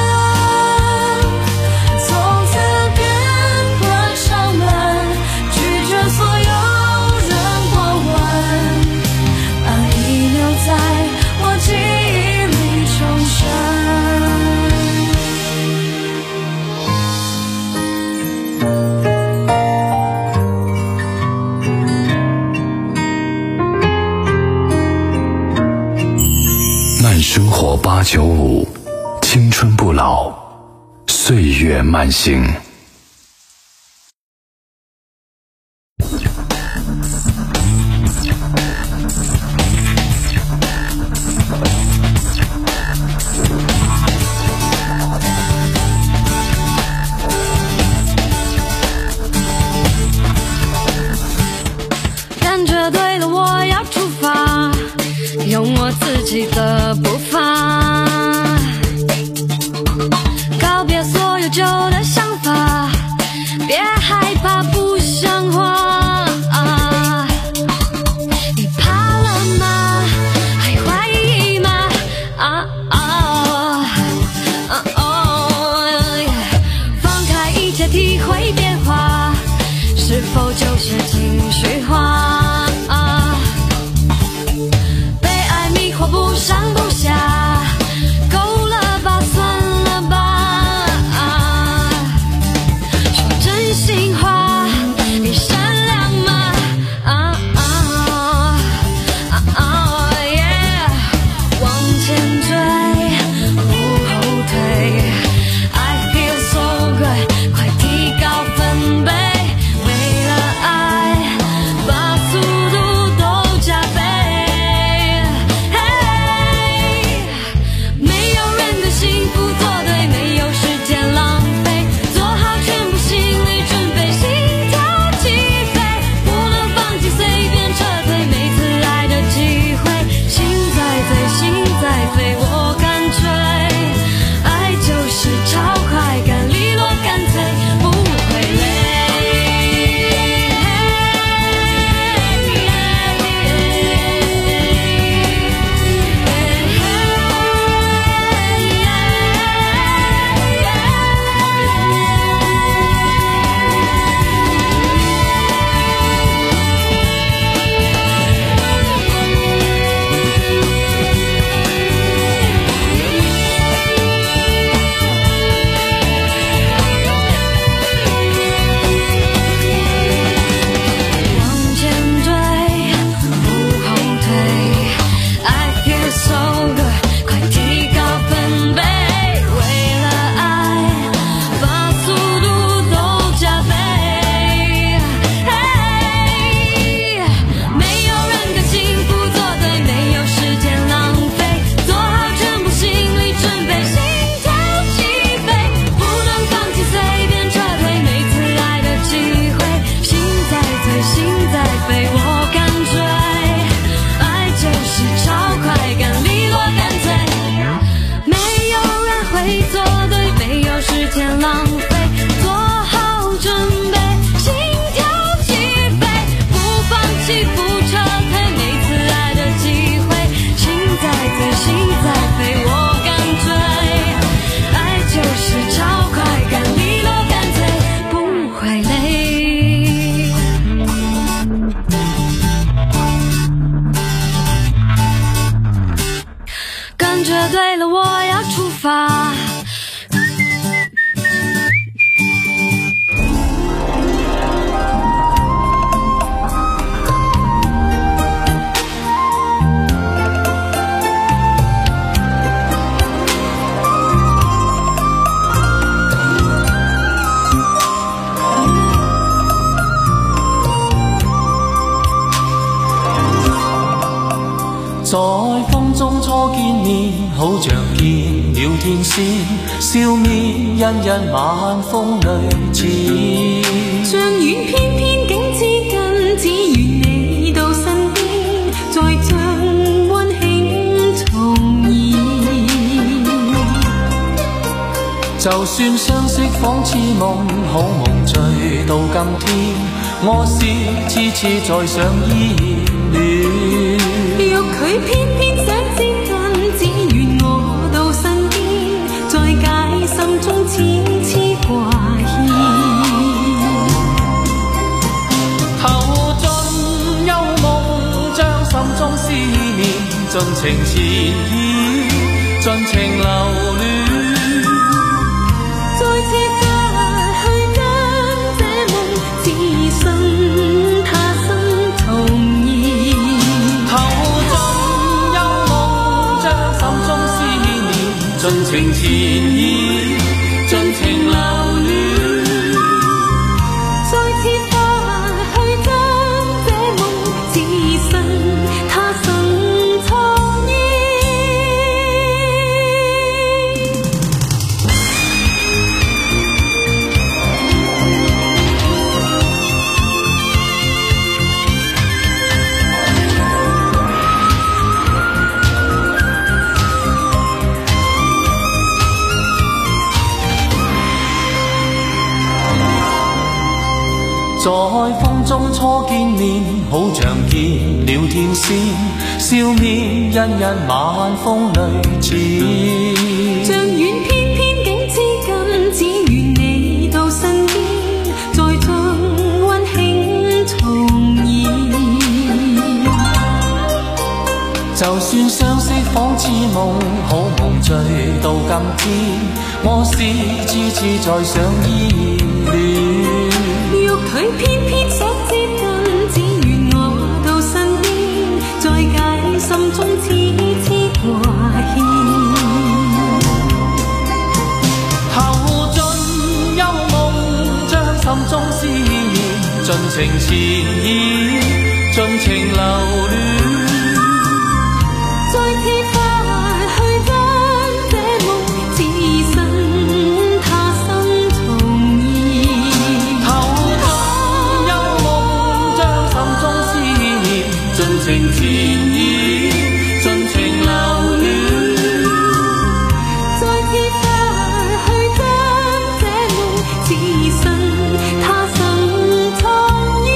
从此便关上门，拒绝所有人过问，把你留在我记忆里终生。
慢生活八九五，青春不老，岁月慢行。
有旧的想法，别害怕不像话。啊、你怕了吗？还怀疑吗？啊啊啊哦！放开一切，体会变化，是否就是情绪化？啊、被爱迷惑，不上不下。对了，我要出发。
在风中初見面，好像見了天仙，笑面欣欣晚風裏似
像遠偏偏竟知近，只願你到身邊，再將溫馨重現。
就算相識仿似夢，好夢醉到今天，我是痴痴再想依然戀。
若佢偏偏想接近，只願我到身邊，再解心中痴痴掛牽。
投盡幽夢，將心中思念盡情纏意，盡情留戀。
再次發去將這夢，只信他生重現。
盡情纏意，盡情留戀。
再次發去將這夢，只信他生重現。
在風中初見面，好像見了天仙，笑面欣欣晚風裏轉。
像遠偏偏竟知今，只願你到身邊，再將溫馨重現。
就算相識仿似夢，好夢醉到今天，我是次次在想依戀。
欲佢偏偏想接近，只願我到身邊，再解心中痴痴掛牽。
投盡幽夢，將心中思念盡情纏繞，盡情留戀。
再次發去將這夢，只身他生重現。
投盡幽夢，將心中思念盡情纏繞，盡情留戀。
再次發去將這夢，只身他生重現。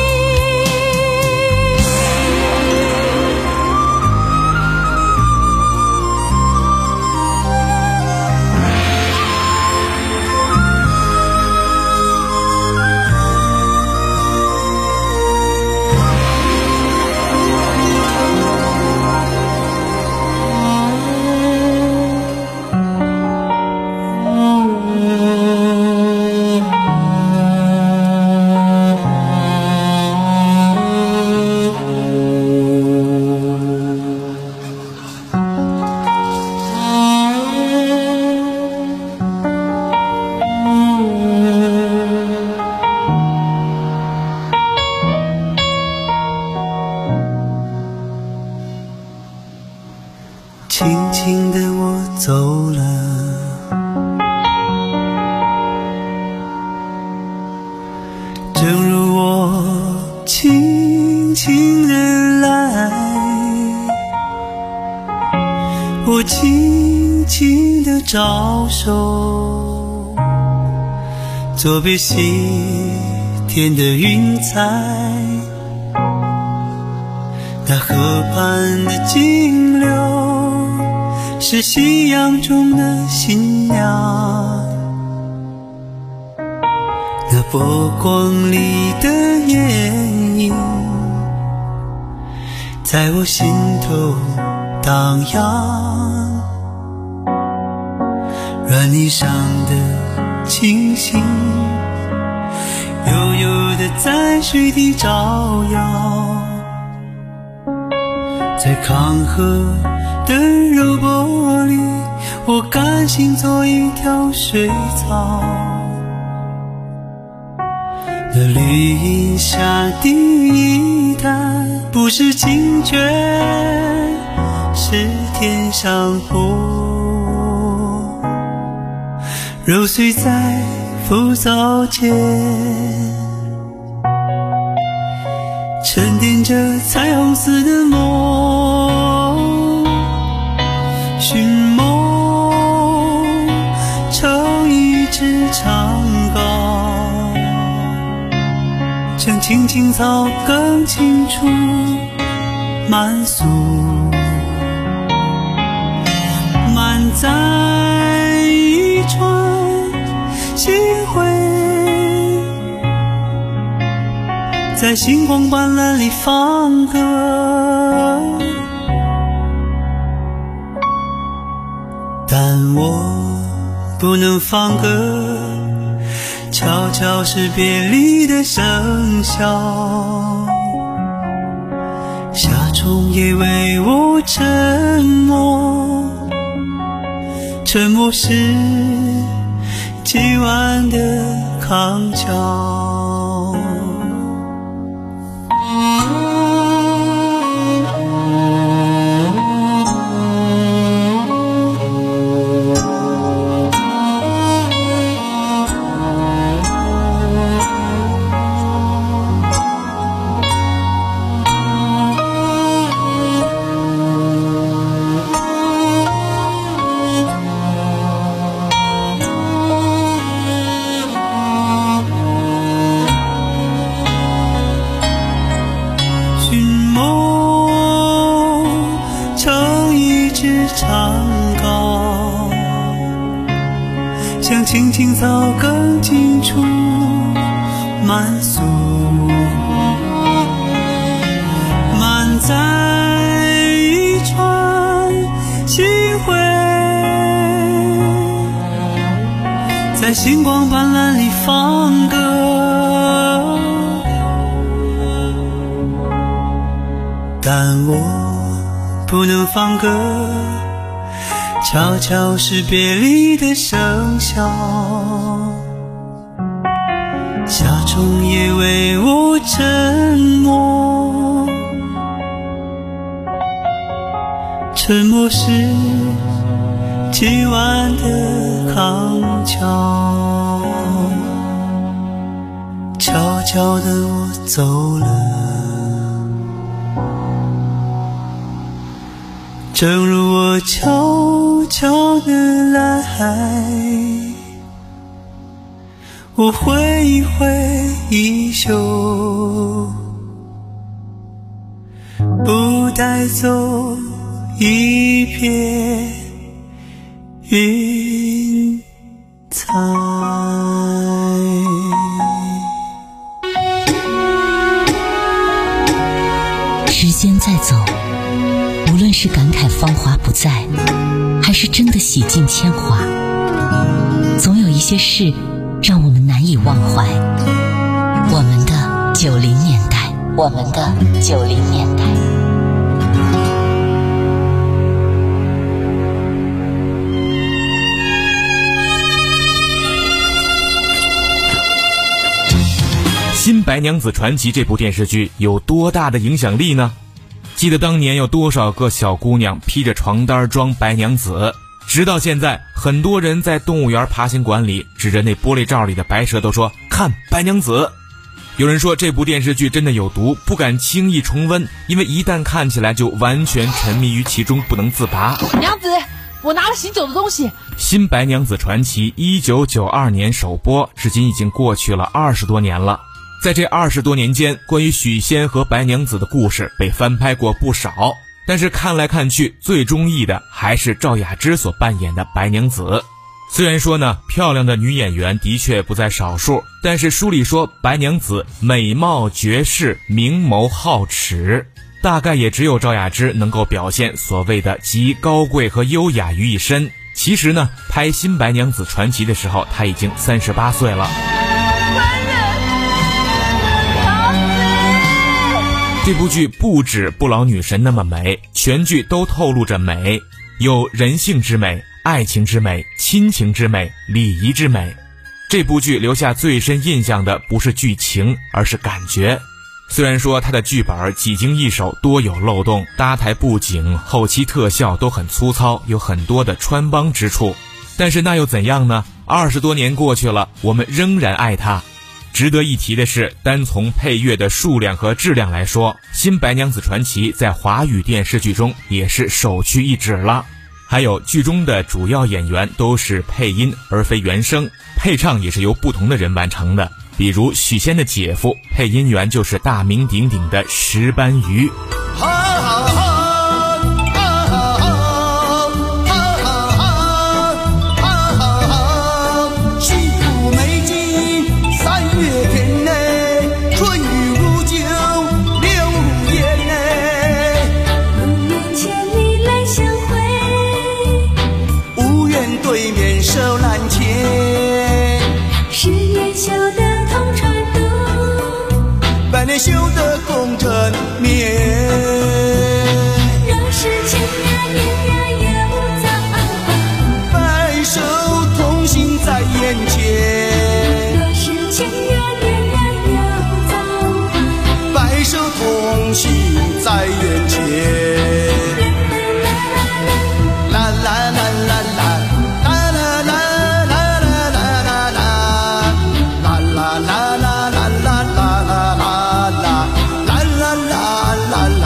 轻轻地我走了，正如我轻轻地来，我轻轻地招手，作别西天的云彩，那河畔的金柳是夕阳中的新娘，那波光里的艳影在我心头荡漾，软泥上的星星悠悠地在水底照耀，在康河的柔波里，我甘心做一条水草，那绿荫下第一滩，不是清泉，是天上虹，揉碎在浮藻间，沉淀着彩虹似的梦，寻梦成一支长篙，趁青青草更青处满诉，满载一船星辉，在星光斑斓里放歌，但我不能放歌，悄悄是别离的笙箫，夏虫也为我沉默，沉默是今晚的康桥。 满宿，满载一船星辉，在星光斑斓里放歌，但我不能放歌，悄悄是别离的笙箫，夏虫也为我沉默，沉默是今晚的康桥，悄悄地我走了，正如我悄悄地来，我挥一挥衣袖，不带走一片云彩。
时间在走，无论是感慨芳华不在，还是真的洗尽铅华，总有一些事让我们难以忘怀。我们的九零年代，我们的九零年代。
《新白娘子传奇》这部电视剧有多大的影响力呢？记得当年有多少个小姑娘披着床单装白娘子，直到现在，很多人在动物园爬行馆里指着那玻璃罩里的白蛇都说看白娘子。有人说这部电视剧真的有毒，不敢轻易重温，因为一旦看起来就完全沉迷于其中不能自拔。
娘子，我拿了醒酒的东西。
新白娘子传奇一九九二年首播，至今已经过去了二十多年了。在这二十多年间，关于许仙和白娘子的故事被翻拍过不少，但是看来看去，最中意的还是赵雅芝所扮演的白娘子。虽然说呢，漂亮的女演员的确不在少数，但是书里说白娘子美貌绝世，明眸皓齿，大概也只有赵雅芝能够表现所谓的集高贵和优雅于一身。其实呢，拍新白娘子传奇的时候，她已经三十八岁了。这部剧不止不老女神那么美，全剧都透露着美，有人性之美、爱情之美、亲情之美、礼仪之美。这部剧留下最深印象的不是剧情，而是感觉。虽然说它的剧本几经易手，多有漏洞，搭台布景、后期特效都很粗糙，有很多的穿帮之处，但是那又怎样呢？二十多年过去了，我们仍然爱它。值得一提的是，单从配乐的数量和质量来说，新白娘子传奇在华语电视剧中也是首屈一指了。还有剧中的主要演员都是配音而非原声，配唱也是由不同的人完成的，比如许仙的姐夫，配音员就是大名鼎鼎的石斑鱼。
修得功成眠，
让世间呀年呀又早，
白首同行在眼前。
让世间呀年呀又早，
白首同行在眼前。啦啦啦啦啦。啦啦啦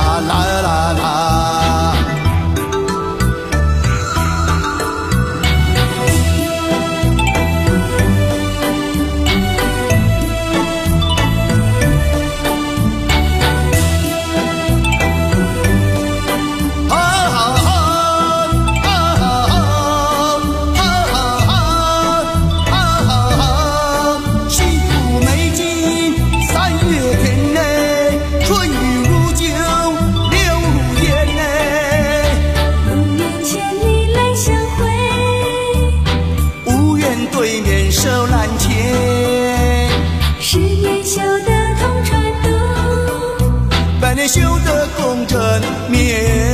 绣的同船渡，
百年修得共枕眠。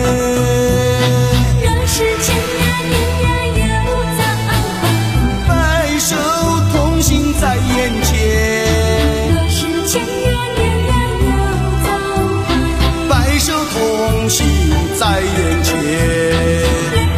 若是千年年月有造化，
白首同行在眼前。
若是千年年月有造化，
白首同行在眼前。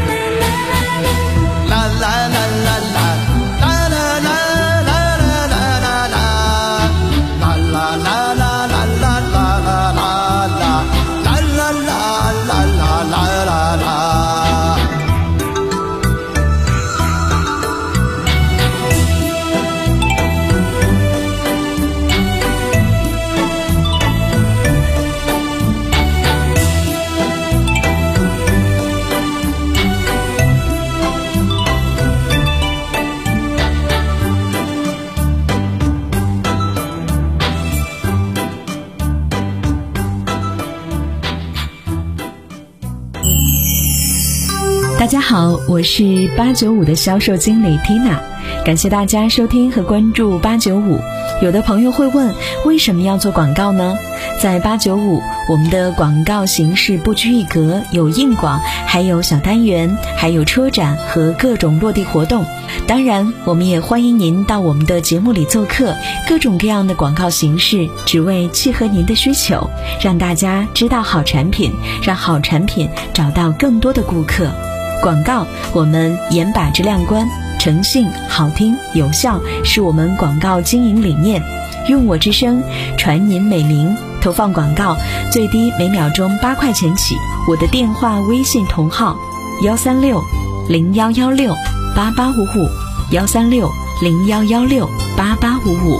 大家好，我是八九五的销售经理 Tina， 感谢大家收听和关注八九五。有的朋友会问，为什么要做广告呢？在八九五，我们的广告形式不拘一格，有硬广，还有小单元，还有车展和各种落地活动。当然，我们也欢迎您到我们的节目里做客，各种各样的广告形式，只为契合您的需求，让大家知道好产品，让好产品找到更多的顾客。广告，我们严把质量关，诚信、好听、有效是我们广告经营理念。用我之声，传您美名。投放广告最低每秒钟八块钱起。我的电话、微信同号：幺三六零幺幺六八八五五，幺三六零幺幺六八八五五。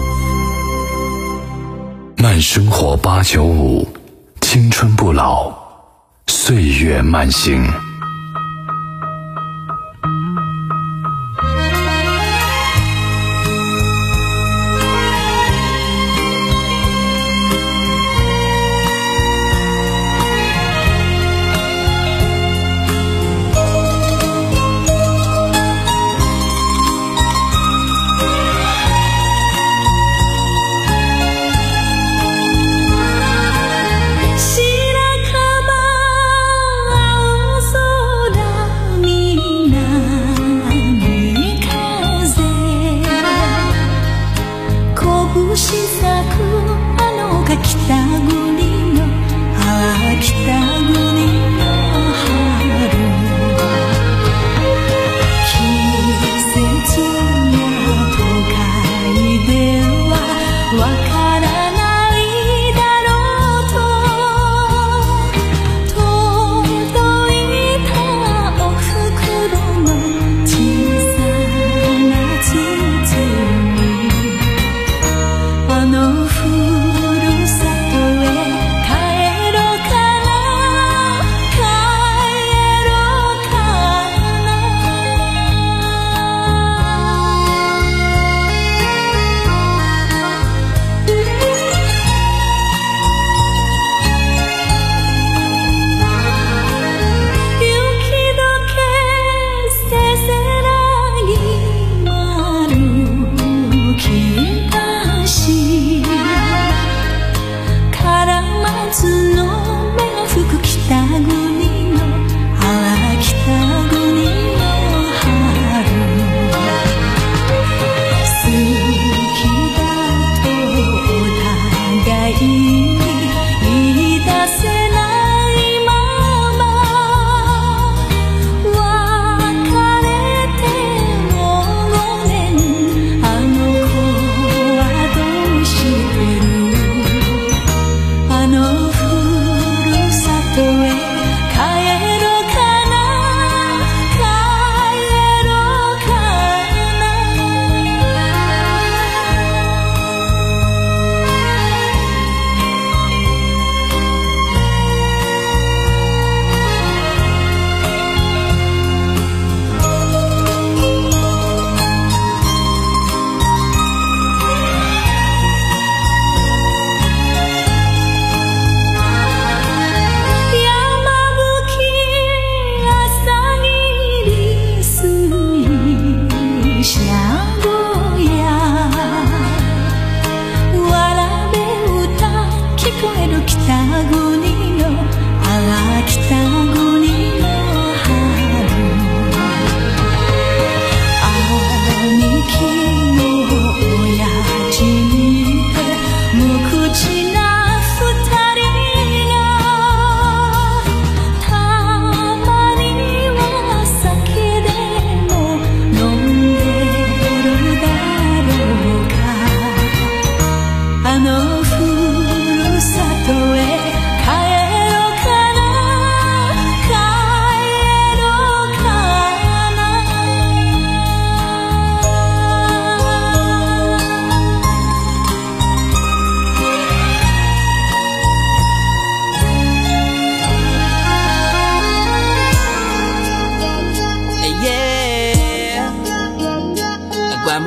慢生活八九五，青春不老，岁月慢行。
西拉卡玛。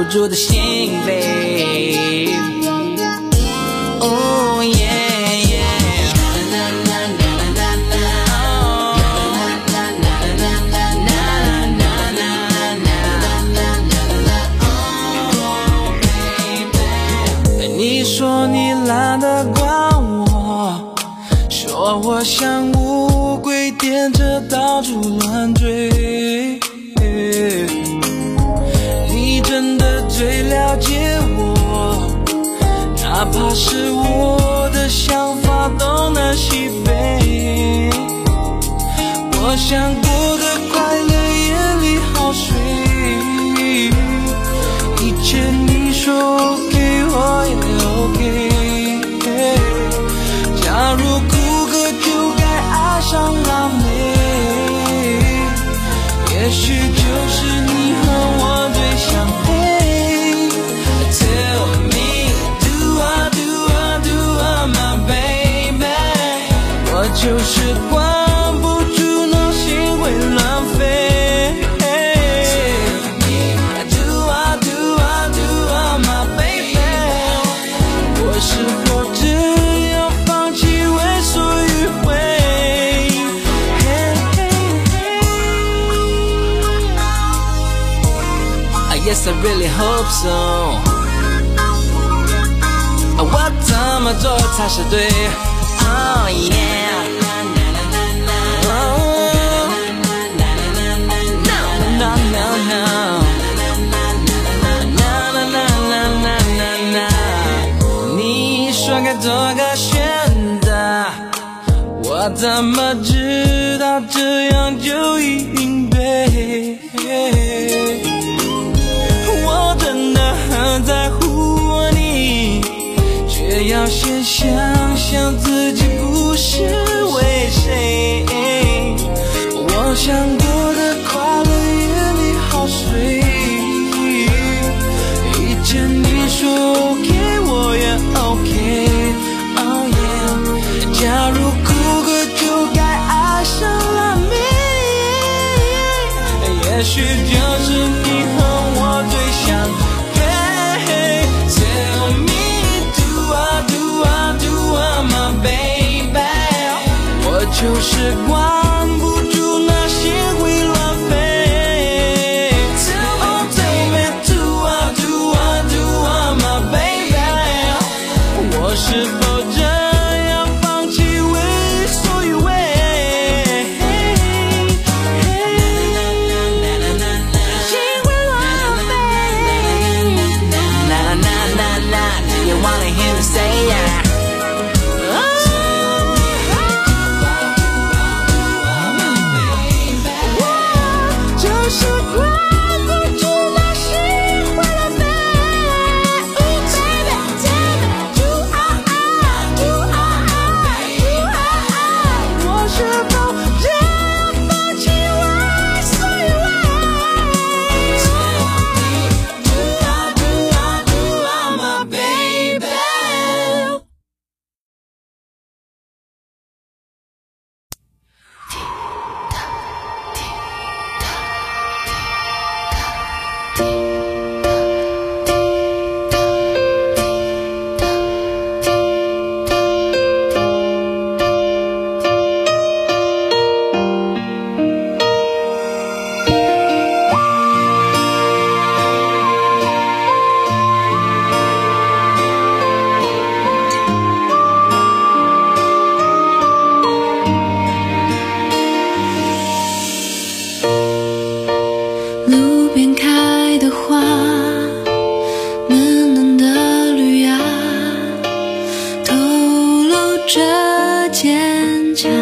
住的心，babe。Oh yeah yeah。你说你懒得管我，说我像乌龟颠着到处乱追。你真的最了解我，哪怕是我的想法东南西北。我想过的快乐眼里好水，一切你说 OK 我也 OK。 假如哭个就该爱上辣妹，也许就是你和我最相配。 Tell me do I do I do I my baby， 我就是关不住那心会乱飞。 Tell me do I do I do I my baby， 我是否只要放弃为所欲为。Yes, I really hope so。 我怎么做才是对 ？Oh yeah。Oh, no no no no。Na na na na na na na。你说该做个选择，我怎么知道这样就应对？我真的很在乎你，却要先想想自己不是为谁。我想过的快乐眼里好水，一切你说 OK 我也 OK。 Oh yeah。 假如哭个就该爱上辣妹，也许就是你和我最相配。 Tell me do I do I do I my baby， 我就是关不住那心会乱飞。 Oh tell me do I do I do I my baby， 我是否这样放弃为所欲为。You wanna hear me say yeah。 我就是关不住那心会乱飞。 Oh baby tell me do I do I do I， 我是否这样放弃为所欲为。 Do I do I do I my baby。
路边开的花，嫩嫩的绿芽，透露着坚强，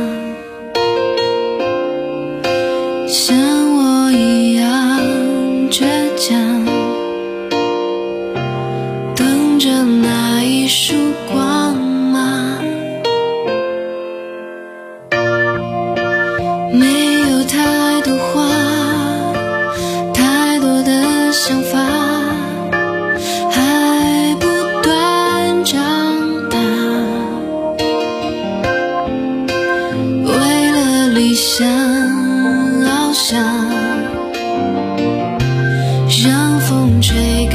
像我一样倔强，等着那一束光芒。没有太多话，太多的想法，还不断长大。为了理想翱翔，让风吹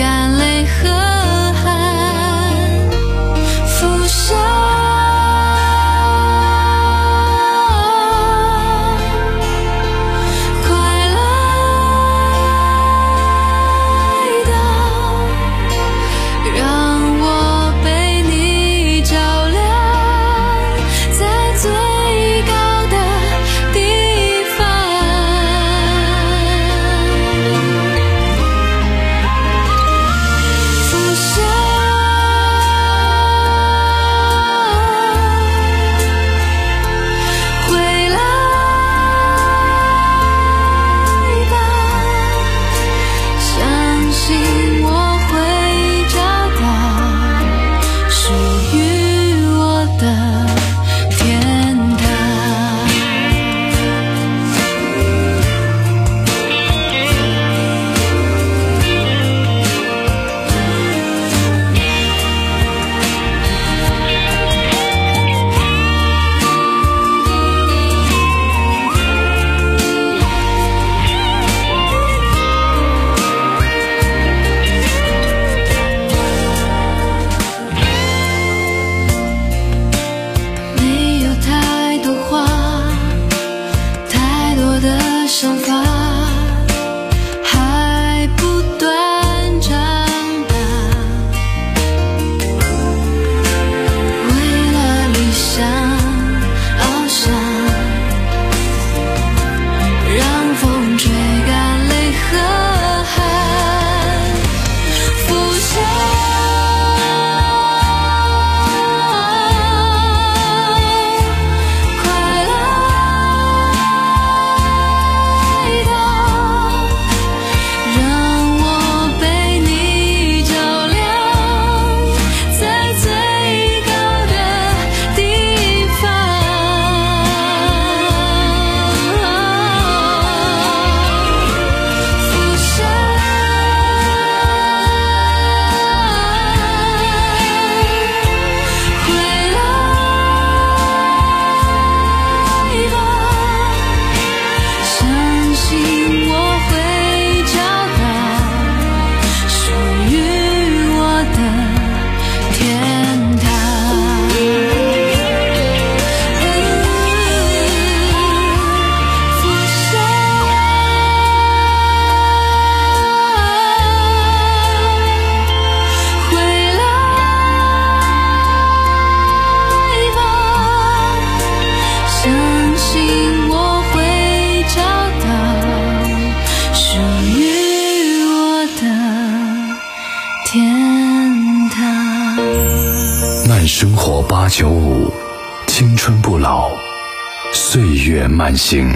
生活八九五，青春不老，岁月慢行。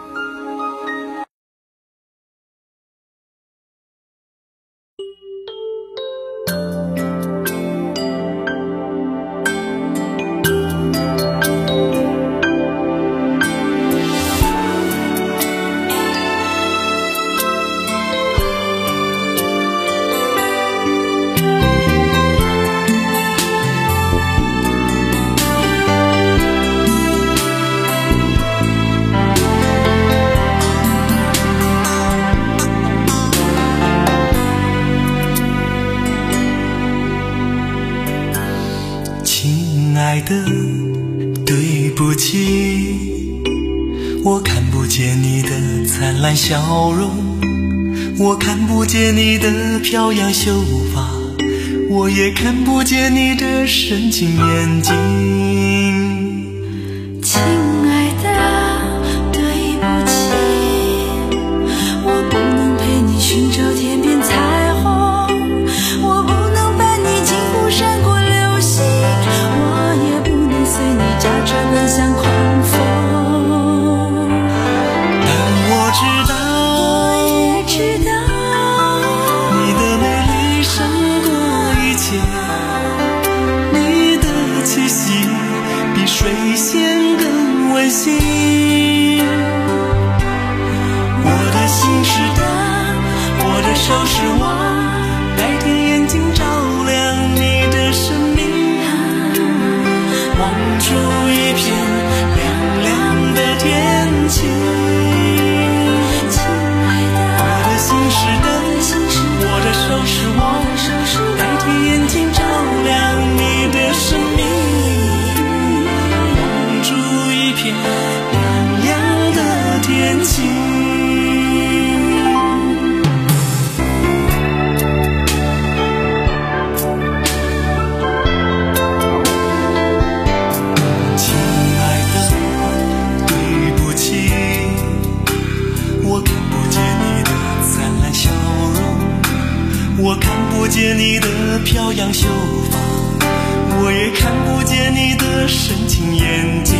爱的，对不起，我看不见你的灿烂笑容，我看不见你的飘扬秀发，我也看不见你的深情眼睛。
亲爱的，对不起，我不能陪你寻找天边彩虹，我不能伴你经过闪过流星，我也不能随你驾着奔向狂风。
但我知道，
我也知道，
你的美丽胜过一切，你的气息比水仙更温馨。我的心是灯，我的手是网，代替眼睛照亮你的生命，望出一片亮亮的天晴。我的心是灯，我的手是网，代替眼睛照亮你的生命，望出一片亮亮的天晴。我看不见你的飘扬秀发，我也看不见你的深情眼睛。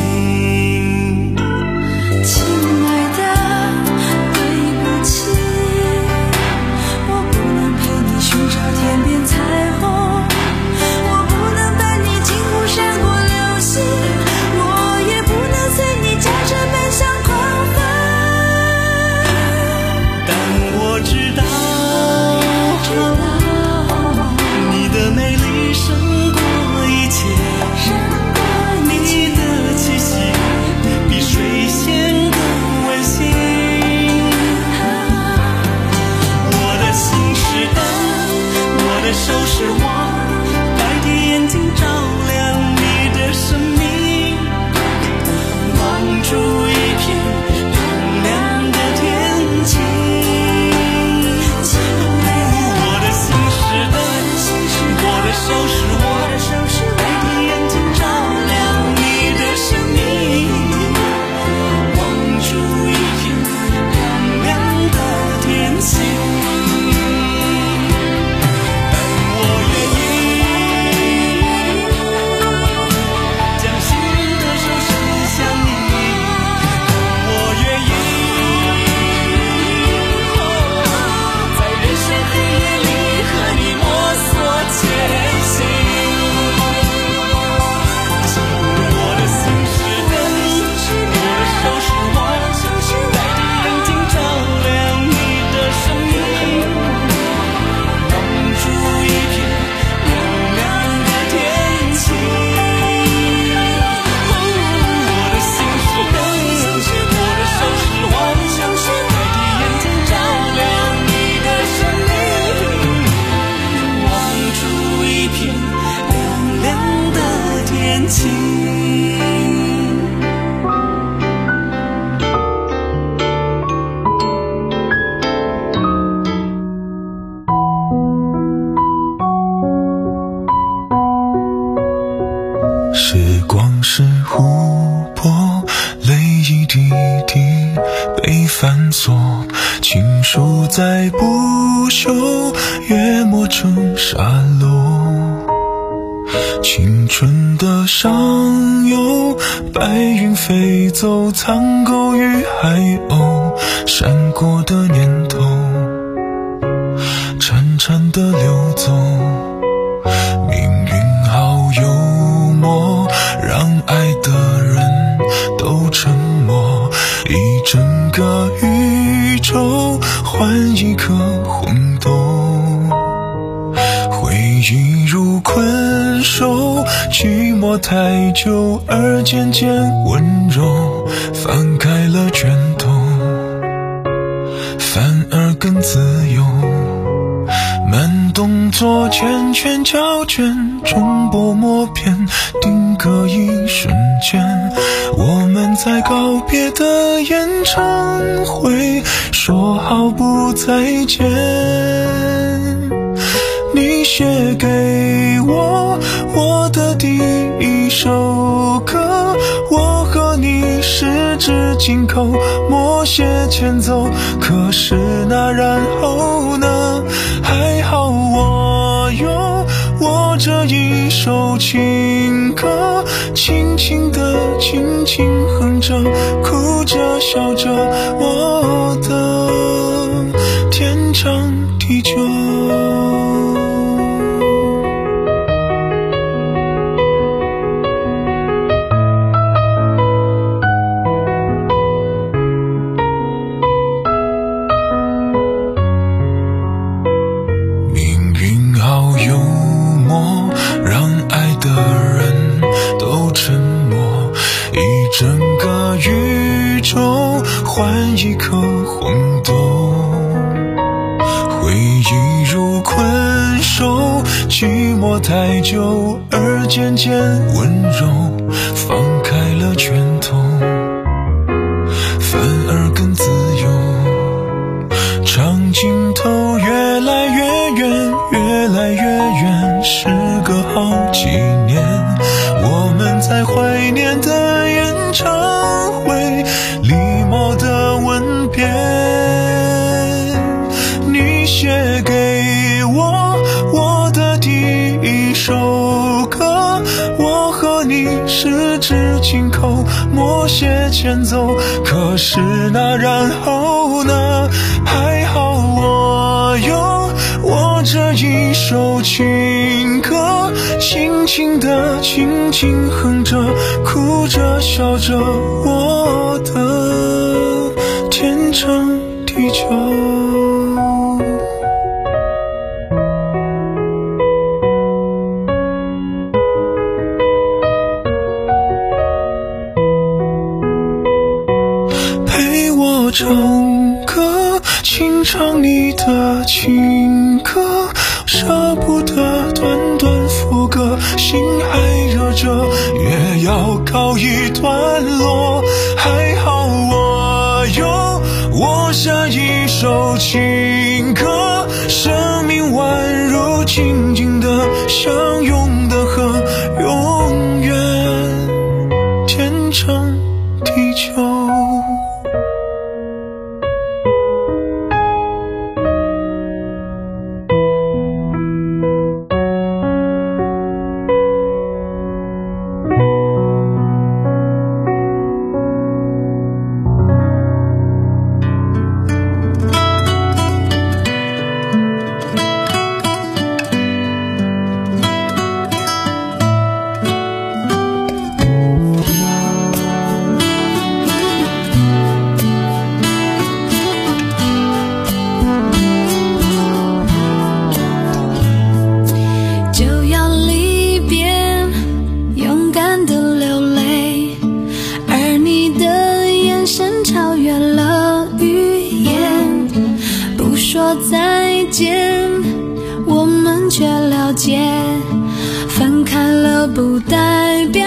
亲爱的，对不起，我不能陪你寻找天边彩虹，我不能伴你经过闪过流星，我也不能随你驾着奔向狂风。
但我知道，你的美丽胜过一切，你的气息比水仙更温馨。我的心是灯，我的手是网，代替眼睛照亮你的生命，望出一片亮亮的天晴。我的手是我，代替眼睛照亮你的生命，望出一片亮亮的天晴。但我愿意将心的手伸向你，我愿意在人生黑夜里和你摸索前行。我的心是灯，我的手是网，代替眼睛照亮你的生命，望出一片亮亮的天晴。我的心是灯，我的手是网，代替眼睛照亮你的生命，望出一片亮亮的天晴。
时光是湖泊，泪一滴滴被反锁，情书在不朽，越磨成沙漏。
青春的上游，白云飞走，苍狗与海鸥，闪过的念头潺潺的流走。命运好幽默，让爱的人都沉默，一整个宇宙换一颗红豆。回忆如困兽，寂寞太久而渐渐温柔，翻开了卷头，反而更自由。慢动作圈圈胶卷，重播默片，定格一瞬间。我们在告别的演唱会说好不再见。你写给我我的第一首歌，我和你十指紧扣，默写前奏。可是那然后呢？还好我有我这一首情歌，轻轻地轻轻哼着，哭着笑着，我的天长地久。换一颗红豆，回忆如困兽，寂寞太久而渐渐温柔，放开了拳头，反而更自由。长镜头越来越远，越来越远，时隔好几年，我们在怀念的演唱会，礼貌的吻别。你写给我我的第一首歌，我和你十指紧扣，默写前奏。可是那然后呢？还好我有我这一首情歌，轻轻地轻轻哼着，哭着笑着，我的天长地久。陪我唱歌，轻唱你的情歌，舍不得短短副歌，心还热着，也要告一段落。还好我有我下一首情歌，生命宛如静静的相拥的河，永远天长地久。
再见，我们却了解，分开了不代表